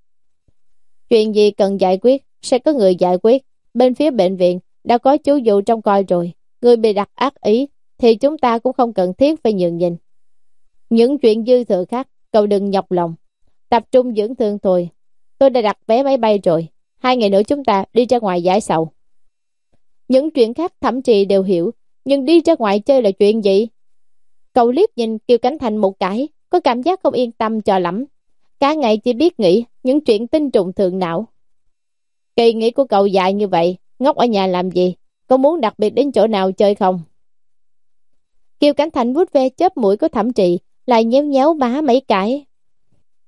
Chuyện gì cần giải quyết sẽ có người giải quyết. Bên phía bệnh viện đã có chú Dụ trong coi rồi. Người bị đặt ác ý thì chúng ta cũng không cần thiết phải nhường nhìn. Những chuyện dư thừa khác cậu đừng nhọc lòng, tập trung dưỡng thương thôi. Tôi đã đặt vé máy bay rồi. Hai ngày nữa chúng ta đi ra ngoài giải sầu. Những chuyện khác Thẩm Trì đều hiểu, nhưng đi ra ngoài chơi là chuyện gì? Cậu liếc nhìn Kiều Cảnh Thanh một cái, có cảm giác không yên tâm cho lắm. Cả ngày chỉ biết nghĩ những chuyện tinh trùng thượng não. Kỳ nghỉ của cậu dài như vậy, ngốc ở nhà làm gì? Có muốn đặc biệt đến chỗ nào chơi không? Kiều Cảnh Thanh vuốt ve chớp mũi của Thẩm Trì, lại nhéo nhéo má mấy cái.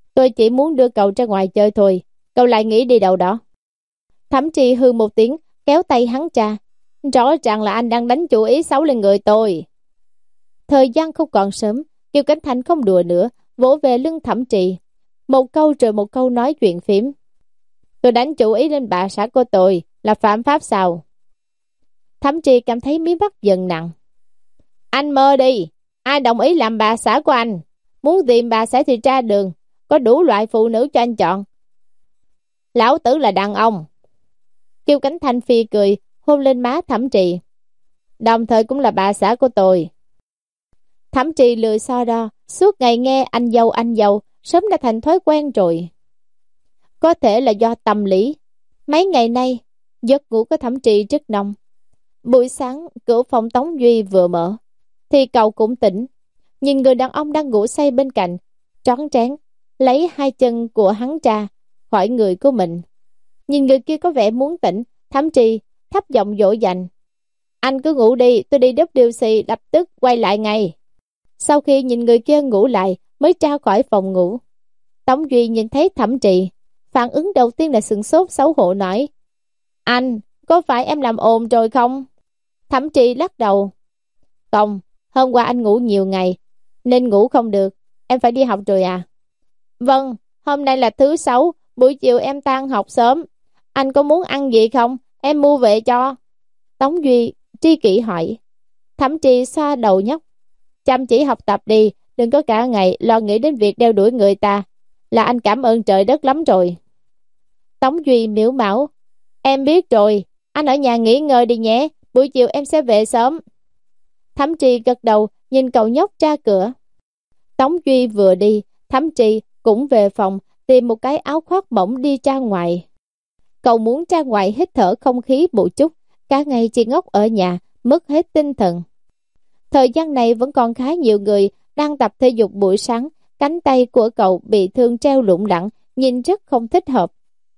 Tôi chỉ muốn đưa cậu ra ngoài chơi thôi, cậu lại nghĩ đi đâu đó. Thẩm Trì hư một tiếng, kéo tay hắn ra. Rõ ràng là anh đang đánh chủ ý xấu lên người tôi. Thời gian không còn sớm, Kiều Cánh Thành không đùa nữa, vỗ về lưng Thẩm Trì. Một câu rồi một câu nói chuyện phím. Tôi đánh chủ ý lên bà xã của tôi, là phạm pháp sao? Thẩm Trì cảm thấy mí mắt dần nặng. Anh mơ đi, ai đồng ý làm bà xã của anh? Muốn tìm bà xã thì ra đường, có đủ loại phụ nữ cho anh chọn. Lão tử là đàn ông. Kiều Cánh Thành phi cười, hôn lên má Thẩm Trì. Đồng thời cũng là bà xã của tôi. Thẩm Trì lười so đo, suốt ngày nghe anh dâu anh dâu, sớm đã thành thói quen rồi. Có thể là do tâm lý. Mấy ngày nay, giấc ngủ của Thẩm Trì rất nồng. Buổi sáng, cửa phòng Tống Duy vừa mở, thì cậu cũng tỉnh. Nhìn người đàn ông đang ngủ say bên cạnh, trón trán, lấy hai chân của hắn ra khỏi người của mình. Nhìn người kia có vẻ muốn tỉnh, Thẩm Trì thấp giọng dỗ dành. Anh cứ ngủ đi, tôi đi đắp điều xì, lập tức quay lại ngay. Sau khi nhìn người kia ngủ lại, mới ra khỏi phòng ngủ. Tống Duy nhìn thấy Thẩm Trì, phản ứng đầu tiên là sửng sốt xấu hổ nói. Anh, có phải em làm ồn rồi không? Thẩm Trì lắc đầu. Không, hôm qua anh ngủ nhiều ngày, nên ngủ không được, em phải đi học rồi à? Vâng, hôm nay là thứ sáu, buổi chiều em tan học sớm. Anh có muốn ăn gì không? Em mua về cho. Tống Duy tri kỷ hỏi. Thẩm Trì xoa đầu nhóc. Chăm chỉ học tập đi, đừng có cả ngày lo nghĩ đến việc đeo đuổi người ta. Là anh cảm ơn trời đất lắm rồi. Tống Duy miếu mão. Em biết rồi, anh ở nhà nghỉ ngơi đi nhé, buổi chiều em sẽ về sớm. Thẩm Trì gật đầu, nhìn cậu nhóc ra cửa. Tống Duy vừa đi, Thẩm Trì cũng về phòng, tìm một cái áo khoác mỏng đi ra ngoài. Cậu muốn ra ngoài hít thở không khí một chút, cả ngày chỉ ngốc ở nhà, mất hết tinh thần. Thời gian này vẫn còn khá nhiều người đang tập thể dục buổi sáng, cánh tay của cậu bị thương treo lủng lẳng, nhìn rất không thích hợp.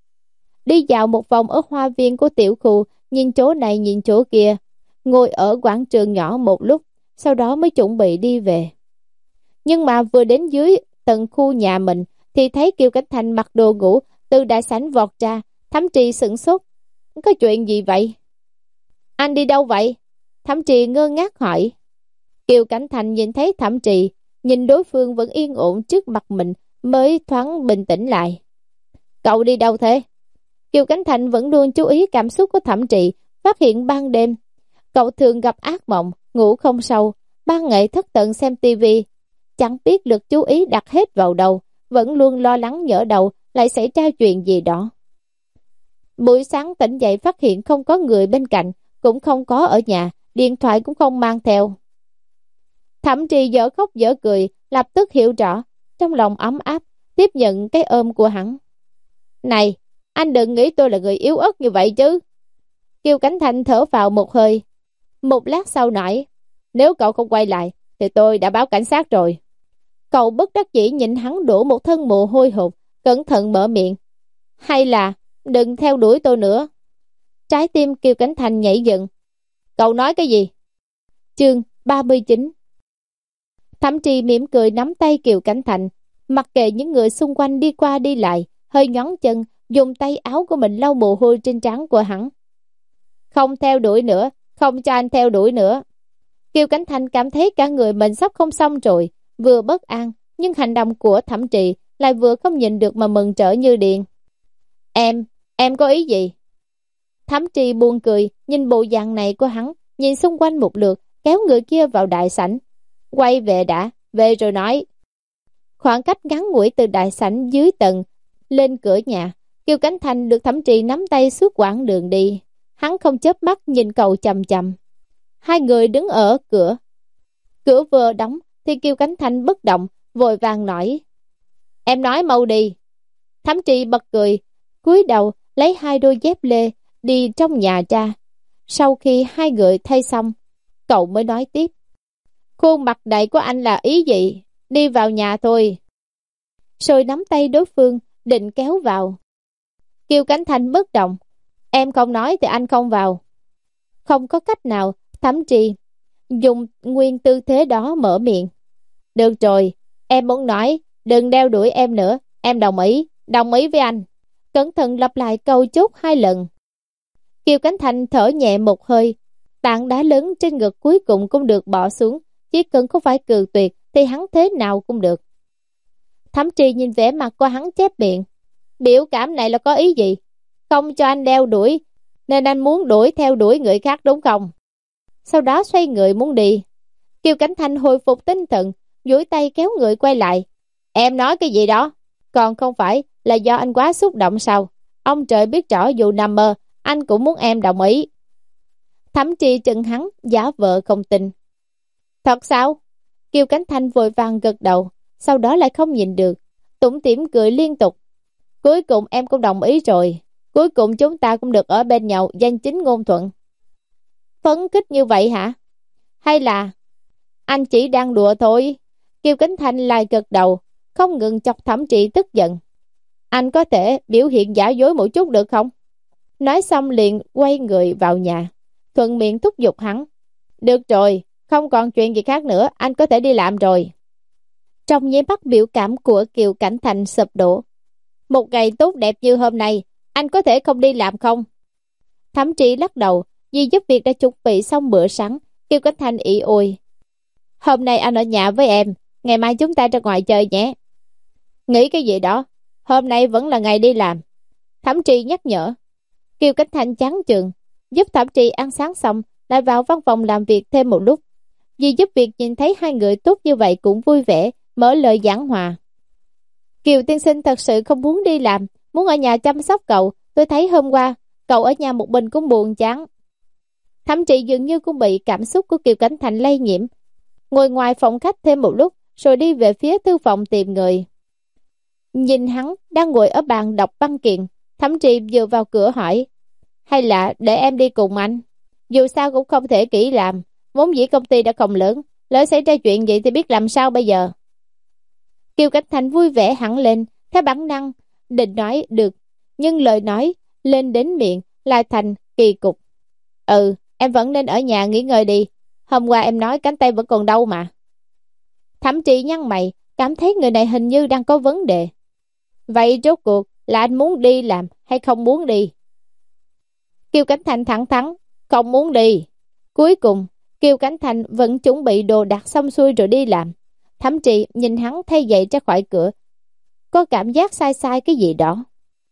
Đi dạo một vòng ở hoa viên của tiểu khu, nhìn chỗ này nhìn chỗ kia, ngồi ở quảng trường nhỏ một lúc, sau đó mới chuẩn bị đi về. Nhưng mà vừa đến dưới tận khu nhà mình, thì thấy Kiều Cánh Thành mặc đồ ngủ từ đại sảnh vọt ra. Thẩm Trì sửng sốt. Có chuyện gì vậy? Anh đi đâu vậy? Thẩm Trì ngơ ngác hỏi. Kiều Cánh Thành nhìn thấy Thẩm Trì, nhìn đối phương vẫn yên ổn trước mặt mình, mới thoáng bình tĩnh lại. Cậu đi đâu thế? Kiều Cánh Thành vẫn luôn chú ý cảm xúc của Thẩm Trì, phát hiện ban đêm cậu thường gặp ác mộng, ngủ không sâu, ban ngày thất tận xem tivi, chẳng biết lực chú ý đặt hết vào đâu, vẫn luôn lo lắng nhỡ đầu lại xảy ra chuyện gì đó. Buổi sáng tỉnh dậy phát hiện không có người bên cạnh, cũng không có ở nhà, điện thoại cũng không mang theo. Thẩm Trì dở khóc dở cười, lập tức hiểu rõ, trong lòng ấm áp, tiếp nhận cái ôm của hắn. Này, anh đừng nghĩ tôi là người yếu ớt như vậy chứ. Kiều Cánh Thành thở vào một hơi. Một lát sau nói, nếu cậu không quay lại, thì tôi đã báo cảnh sát rồi. Cậu bất đắc dĩ nhìn hắn đổ một thân mồ hôi hột, cẩn thận mở miệng. Hay là, đừng theo đuổi tôi nữa. Trái tim Kiều Cánh Thành nhảy dựng. Cậu nói cái gì? Chương ba mươi chín. Thẩm Trì mỉm cười nắm tay Kiều Cánh Thành, mặc kệ những người xung quanh đi qua đi lại, hơi nhón chân, dùng tay áo của mình lau mồ hôi trên trán của hắn. Không theo đuổi nữa, không cho anh theo đuổi nữa. Kiều Cánh Thành cảm thấy cả người mình sắp không xong rồi, vừa bất an, nhưng hành động của Thẩm Trì lại vừa không nhìn được mà mừng rỡ như điện. Em, em có ý gì? Thẩm Trì buồn cười, nhìn bộ dạng này của hắn, nhìn xung quanh một lượt, kéo người kia vào đại sảnh. Quay về đã, về rồi nói. Khoảng cách ngắn ngủi từ đại sảnh dưới tầng lên cửa nhà, Kiều Cánh Thành được Thẩm Trì nắm tay suốt quãng đường đi. Hắn không chớp mắt nhìn cậu chằm chằm. Hai người đứng ở cửa. Cửa vừa đóng thì Kiều Cánh Thành bất động, vội vàng nói. Em nói mau đi. Thẩm Trì bật cười, cúi đầu lấy hai đôi dép lê đi trong nhà ra. Sau khi hai người thay xong, cậu mới nói tiếp. Khuôn mặt đầy của anh là ý gì? Đi vào nhà thôi. Rồi nắm tay đối phương, định kéo vào. Kiều Cánh Thành bất động. Em không nói thì anh không vào. Không có cách nào, Thẩm Trì dùng nguyên tư thế đó mở miệng. Được rồi, em muốn nói, đừng đeo đuổi em nữa, Em đồng ý, đồng ý với anh. Cẩn thận lặp lại câu chốt hai lần. Kiều Cánh Thành thở nhẹ một hơi. Tảng đá lớn trên ngực cuối cùng cũng được bỏ xuống. Chỉ cần không phải cự tuyệt thì hắn thế nào cũng được. Thẩm Trì nhìn vẻ mặt của hắn chép miệng. Biểu cảm này là có ý gì? Không cho anh đeo đuổi, nên anh muốn đuổi theo đuổi người khác đúng không? Sau đó xoay người muốn đi. Kiều Cảnh Thanh hồi phục tinh thần, duỗi tay kéo người quay lại. Em nói cái gì đó? Còn không phải là do anh quá xúc động sao? Ông trời biết rõ dù nằm mơ, anh cũng muốn em đồng ý. Thẩm Trì chừng hắn, giả vờ không tin. Thật sao? Kiều Cảnh Thanh vội vàng gật đầu, sau đó lại không nhìn được, tủm tỉm cười liên tục. Cuối cùng em cũng đồng ý rồi. Cuối cùng chúng ta cũng được ở bên nhau, danh chính ngôn thuận. Phấn khích như vậy hả? Hay là anh chỉ đang đùa thôi? Kiều Kính Thanh lại gật đầu, không ngừng chọc Thẩm Trị tức giận. Anh có thể biểu hiện giả dối một chút được không? Nói xong liền quay người vào nhà, thuận miệng thúc giục hắn. Được rồi, không còn chuyện gì khác nữa, anh có thể đi làm rồi. Trong nháy mắt biểu cảm của Kiều Cảnh Thành sụp đổ. Một ngày tốt đẹp như hôm nay, anh có thể không đi làm không? Thẩm Trị lắc đầu, vì giúp việc đã chuẩn bị xong bữa sáng. Kiều Cảnh Thành ỉ ôi. Hôm nay anh ở nhà với em, ngày mai chúng ta ra ngoài chơi nhé. Nghĩ cái gì đó, hôm nay vẫn là ngày đi làm. Thẩm Trị nhắc nhở. Kiều Cảnh Thành chán chường, giúp Thẩm Trị ăn sáng xong, lại vào văn phòng làm việc thêm một lúc. Vì giúp việc nhìn thấy hai người tốt như vậy cũng vui vẻ, mở lời giảng hòa. Kiều tiên sinh thật sự không muốn đi làm, muốn ở nhà chăm sóc cậu. Tôi thấy hôm qua, cậu ở nhà một mình cũng buồn chán. Thẩm Trị dường như cũng bị cảm xúc của Kiều Cảnh Thành lây nhiễm. Ngồi ngoài phòng khách thêm một lúc, rồi đi về phía thư phòng tìm người. Nhìn hắn đang ngồi ở bàn đọc văn kiện, Thẩm Trị vừa vào cửa hỏi. Hay là để em đi cùng anh? Dù sao cũng không thể kỹ làm, vốn dĩ công ty đã không lớn, lỡ xảy ra chuyện gì thì biết làm sao bây giờ. Kiều Cảnh Thành vui vẻ hẳn lên, theo bản năng, định nói được, nhưng lời nói lên đến miệng lại thành kỳ cục. Ừ, em vẫn nên ở nhà nghỉ ngơi đi, hôm qua em nói cánh tay vẫn còn đau mà. Thẩm Trị nhăn mày, cảm thấy người này hình như đang có vấn đề. Vậy rốt cuộc là anh muốn đi làm hay không muốn đi? Kiều Cảnh Thành thẳng thắn, không muốn đi. Cuối cùng, Kiều Cảnh Thành vẫn chuẩn bị đồ đạc xong xuôi rồi đi làm. Thẩm Trị nhìn hắn thay giày ra khỏi cửa, có cảm giác sai sai cái gì đó.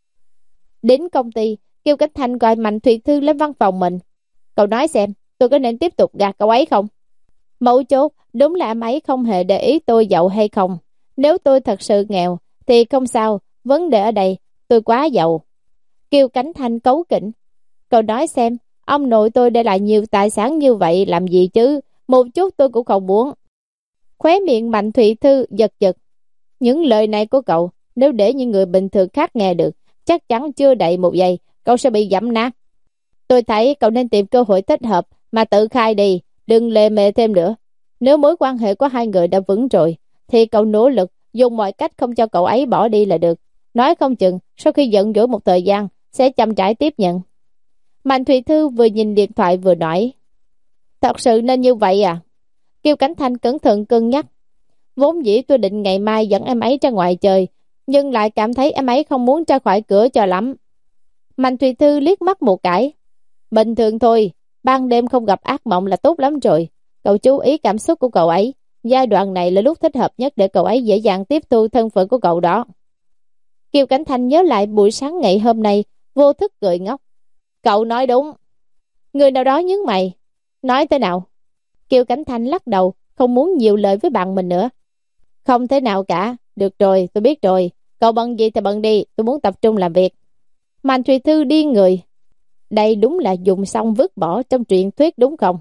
Đến công ty, Kiều Cảnh Thành gọi Mạnh Thụy Thư lên văn phòng mình. Cậu nói xem, tôi có nên tiếp tục gạt cậu ấy không? Mấu chốt, đúng là em ấy không hề để ý tôi giàu hay không. Nếu tôi thật sự nghèo, thì không sao, vấn đề ở đây, tôi quá giàu. Kiều Cảnh Thành cấu kỉnh. Cậu nói xem, ông nội tôi để lại nhiều tài sản như vậy làm gì chứ, một chút tôi cũng không muốn. Khóe miệng Mạnh Thụy Thư giật giật. Những lời này của cậu, nếu để những người bình thường khác nghe được, chắc chắn chưa đầy một giây, cậu sẽ bị giẫm nát. Tôi thấy cậu nên tìm cơ hội thích hợp mà tự khai đi, đừng lề mề thêm nữa. Nếu mối quan hệ của hai người đã vững rồi, thì cậu nỗ lực dùng mọi cách không cho cậu ấy bỏ đi là được. Nói không chừng, sau khi giận dỗi một thời gian, sẽ chậm rãi tiếp nhận. Mạnh Thụy Thư vừa nhìn điện thoại vừa nói. Thật sự nên như vậy à? Kiều Cảnh Thành cẩn thận cân nhắc. Vốn dĩ tôi định ngày mai dẫn em ấy ra ngoài chơi, nhưng lại cảm thấy em ấy không muốn ra khỏi cửa cho lắm. Mạnh Thụy Thư liếc mắt một cái. Bình thường thôi, ban đêm không gặp ác mộng là tốt lắm rồi. Cậu chú ý cảm xúc của cậu ấy. Giai đoạn này là lúc thích hợp nhất để cậu ấy dễ dàng tiếp thu thân phận của cậu đó. Kiều Cảnh Thành nhớ lại buổi sáng ngày hôm nay, vô thức cười ngốc. Cậu nói đúng. Người nào đó nhướng mày. Nói thế nào? Kiều Cảnh Thành lắc đầu, không muốn nhiều lời với bạn mình nữa. Không thế nào cả. Được rồi, tôi biết rồi. Cậu bận gì thì bận đi, tôi muốn tập trung làm việc. Mạnh Thùy Thư điên người. Đây đúng là dùng xong vứt bỏ trong truyện thuyết đúng không?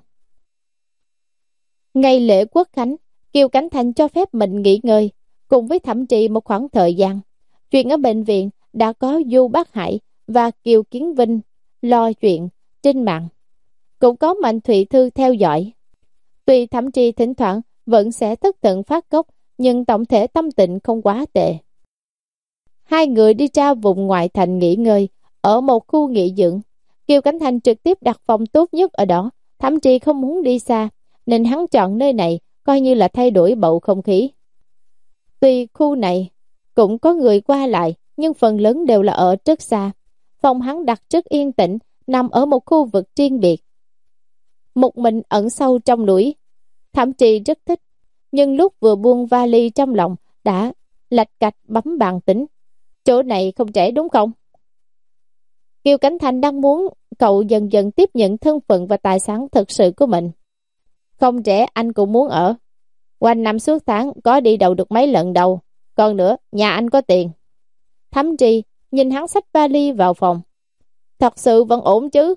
Ngày lễ Quốc Khánh, Kiều Cảnh Thành cho phép mình nghỉ ngơi, cùng với Thẩm Trị một khoảng thời gian. Chuyện ở bệnh viện đã có Du Bác Hải và Kiều Kiến Vinh lo chuyện trên mạng. Cũng có Mạnh Thụy Thư theo dõi. Tuy Thẩm Trị thỉnh thoảng vẫn sẽ tức giận phát gốc, nhưng tổng thể tâm tình không quá tệ. Hai người đi ra vùng ngoại thành nghỉ ngơi, ở một khu nghỉ dưỡng. Kiều Cảnh Thành trực tiếp đặt phòng tốt nhất ở đó. Thẩm Trị không muốn đi xa, nên hắn chọn nơi này, coi như là thay đổi bầu không khí. Tuy khu này cũng có người qua lại, nhưng phần lớn đều là ở rất xa. Phòng hắn đặt rất yên tĩnh, nằm ở một khu vực riêng biệt. Một mình ẩn sâu trong núi. Thẩm Trì rất thích, nhưng lúc vừa buông vali trong lòng đã lạch cạch bấm bàn tính. Chỗ này không trẻ đúng không? Kiều Cảnh Thành đang muốn cậu dần dần tiếp nhận thân phận và tài sản thực sự của mình. Không trẻ anh cũng muốn ở. Quanh năm suốt tháng có đi đâu được mấy lần đâu. Còn nữa, nhà anh có tiền. Thẩm Trì nhìn hắn xách vali vào phòng. Thật sự vẫn ổn chứ?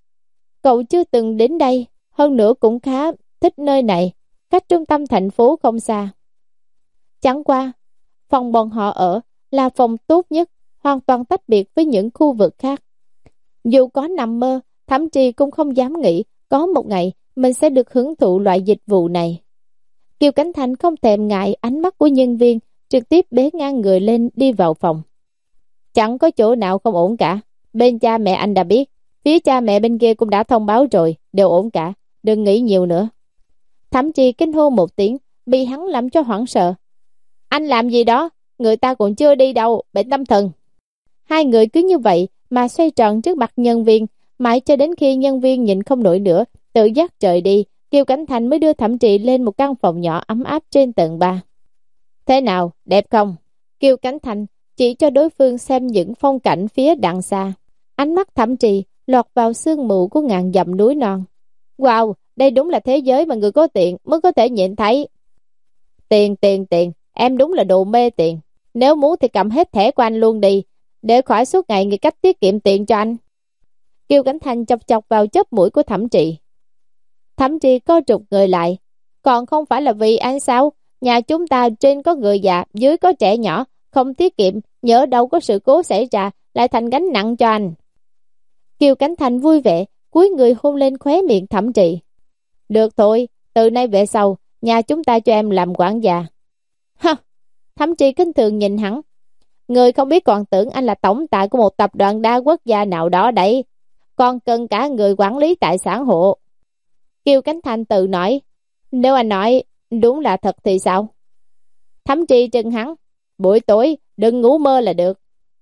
Cậu chưa từng đến đây, hơn nữa cũng khá thích nơi này, cách trung tâm thành phố không xa. Chẳng qua, phòng bọn họ ở là phòng tốt nhất, hoàn toàn tách biệt với những khu vực khác. Dù có nằm mơ, Thẩm Trì cũng không dám nghĩ có một ngày mình sẽ được hưởng thụ loại dịch vụ này. Kiều Cảnh Thành không thèm ngại ánh mắt của nhân viên, trực tiếp bế ngang người lên đi vào phòng. Chẳng có chỗ nào không ổn cả. Bên cha mẹ anh đã biết, phía cha mẹ bên kia cũng đã thông báo rồi, đều ổn cả, đừng nghĩ nhiều nữa. Thẩm Trì kinh hô một tiếng, bị hắn làm cho hoảng sợ. Anh làm gì đó, người ta còn chưa đi đâu, bệnh tâm thần. Hai người cứ như vậy mà xoay tròn trước mặt nhân viên, mãi cho đến khi nhân viên nhịn không nổi nữa, tự dắt trời đi, Kiều Cảnh Thành mới đưa Thẩm Trì lên một căn phòng nhỏ ấm áp trên tầng ba. Thế nào, đẹp không? Kiều Cảnh Thành chỉ cho đối phương xem những phong cảnh phía đằng xa. Ánh mắt Thẩm Trì lọt vào sương mù của ngàn dặm núi non. Wow, đây đúng là thế giới mà người có tiền mới có thể nhìn thấy. Tiền, tiền, tiền, em đúng là đồ mê tiền. Nếu muốn thì cầm hết thẻ của anh luôn đi, để khỏi suốt ngày nghĩ cách tiết kiệm tiền cho anh. Kiều Cảnh Thành chọc chọc vào chóp mũi của Thẩm Trì. Thẩm Trì co trục người lại. Còn không phải là vì anh sao? Nhà chúng ta trên có người già, dưới có trẻ nhỏ, không tiết kiệm, nhỡ đâu có sự cố xảy ra, lại thành gánh nặng cho anh. Kiều Cảnh Thành vui vẻ, cúi người hôn lên khóe miệng Thẩm Trì. Được thôi, từ nay về sau, nhà chúng ta cho em làm quản gia. Ha! Thẩm Trì kinh thường nhìn hắn. Người không biết còn tưởng anh là tổng tài của một tập đoàn đa quốc gia nào đó đấy. Còn cần cả người quản lý tài sản hộ. Kiều Cảnh Thành tự nói. Nếu anh nói đúng là thật thì sao? Thẩm Trì trừng hắn. Buổi tối đừng ngủ mơ là được.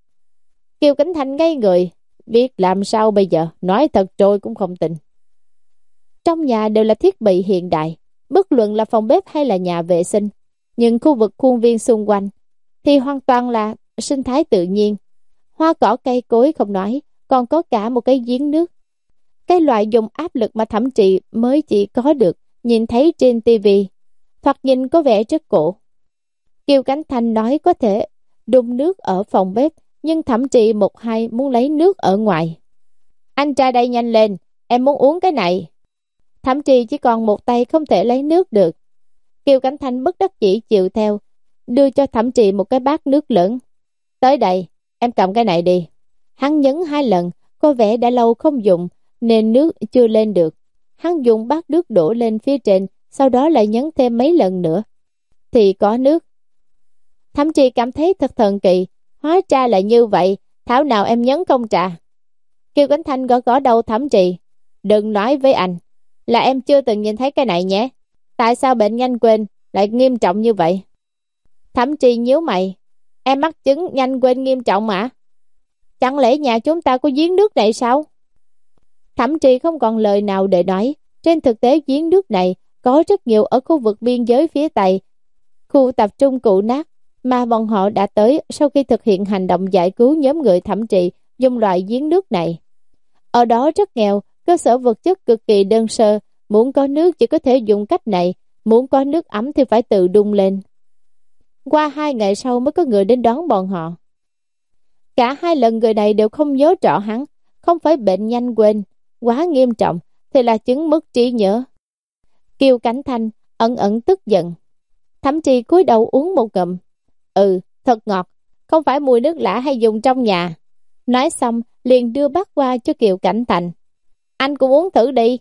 Kiều Cảnh Thành ngây người. Biết làm sao bây giờ, nói thật rồi cũng không tin. Trong nhà đều là thiết bị hiện đại, bất luận là phòng bếp hay là nhà vệ sinh. Nhưng khu vực khuôn viên xung quanh thì hoàn toàn là sinh thái tự nhiên. Hoa cỏ cây cối không nói, còn có cả một cái giếng nước. Cái loại dùng áp lực mà Thẩm Trì mới chỉ có được nhìn thấy trên tivi, thoạt nhìn có vẻ rất cổ. Kiều Cảnh Thành nói có thể đun nước ở phòng bếp, nhưng Thẩm Trì một hai muốn lấy nước ở ngoài. Anh ra đây nhanh lên, em muốn uống cái này. Thẩm Trì chỉ còn một tay không thể lấy nước được. Kiều Cảnh Thành bất đắc dĩ chịu theo, đưa cho Thẩm Trì một cái bát nước lớn. Tới đây, em cầm cái này đi. Hắn nhấn hai lần, có vẻ đã lâu không dùng, nên nước chưa lên được. Hắn dùng bát nước đổ lên phía trên, sau đó lại nhấn thêm mấy lần nữa. Thì có nước. Thẩm Trì cảm thấy thật thần kỳ, hóa ra là như vậy, thảo nào em nhấn không trà. Kiều Cảnh Thành gõ gõ đầu Thẩm Trì. Đừng nói với anh, là em chưa từng nhìn thấy cái này nhé. Tại sao bệnh nhanh quên lại nghiêm trọng như vậy? Thẩm Trì nhíu mày. Em mắc chứng nhanh quên nghiêm trọng mà. Chẳng lẽ nhà chúng ta có giếng nước này sao? Thẩm Trì không còn lời nào để nói. Trên thực tế giếng nước này có rất nhiều ở khu vực biên giới phía Tây, khu tập trung cũ nát mà bọn họ đã tới sau khi thực hiện hành động giải cứu nhóm người Thẩm Trì dùng loại giếng nước này. Ở đó rất nghèo, cơ sở vật chất cực kỳ đơn sơ, muốn có nước chỉ có thể dùng cách này, muốn có nước ấm thì phải tự đun lên. Qua hai ngày sau mới có người đến đón bọn họ. Cả hai lần người này đều không nhớ rõ hắn, không phải bệnh nhanh quên, quá nghiêm trọng thì là chứng mất trí nhớ. Kiều Cảnh Thành ẩn ẩn tức giận. Thẩm Trì cúi đầu uống một ngụm. Ừ, thật ngọt, không phải mùi nước lã hay dùng trong nhà. Nói xong liền đưa bát qua cho Kiều Cảnh Thành. Anh cũng uống thử đi.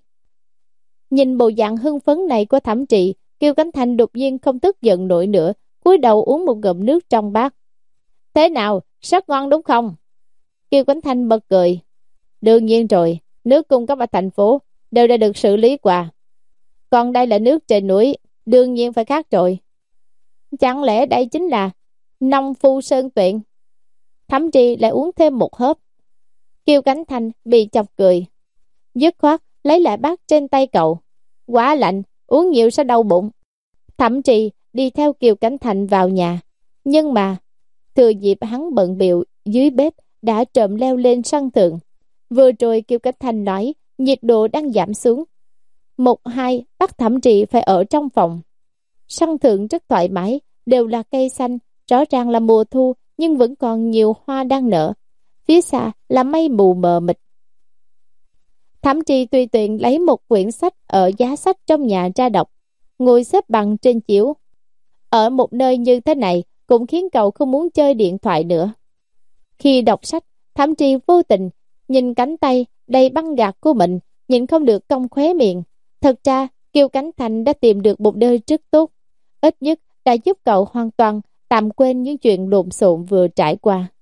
Nhìn bộ dạng hưng phấn này của Thẩm Trì, Kiều Cảnh Thành đột nhiên không tức giận nổi nữa, cúi đầu uống một ngụm nước trong bát. Thế nào, rất ngon đúng không? Kiều Cảnh Thành bật cười. Đương nhiên rồi, nước cung cấp ở thành phố đều đã được xử lý qua. Còn đây là nước trên núi, đương nhiên phải khác rồi. Chẳng lẽ đây chính là Nông phu sơn tuyển. Thẩm Trì lại uống thêm một hớp. Kiều Cánh Thành bị chọc cười, dứt khoát lấy lại bát trên tay cậu. Quá lạnh, uống nhiều sẽ đau bụng. Thẩm Trì đi theo Kiều Cánh Thành vào nhà, nhưng mà thừa dịp hắn bận bịu dưới bếp đã trộm leo lên sân thượng. Vừa rồi Kiều Cánh Thành nói nhiệt độ đang giảm xuống, một hai bắt Thẩm Trì phải ở trong phòng. Sân thượng rất thoải mái, đều là cây xanh, rõ ràng là mùa thu nhưng vẫn còn nhiều hoa đang nở. Phía xa là mây mù mờ mịt. Thẩm Trì tùy tiện lấy một quyển sách ở giá sách trong nhà ra đọc, ngồi xếp bằng trên chiếu. Ở một nơi như thế này cũng khiến cậu không muốn chơi điện thoại nữa. Khi đọc sách, Thẩm Trì vô tình nhìn cánh tay đầy băng gạc của mình, nhìn không được cong khóe miệng. Thật ra Kiều Cánh Thành đã tìm được một nơi rất tốt, ít nhất đã giúp cậu hoàn toàn tạm quên những chuyện lộn xộn vừa trải qua.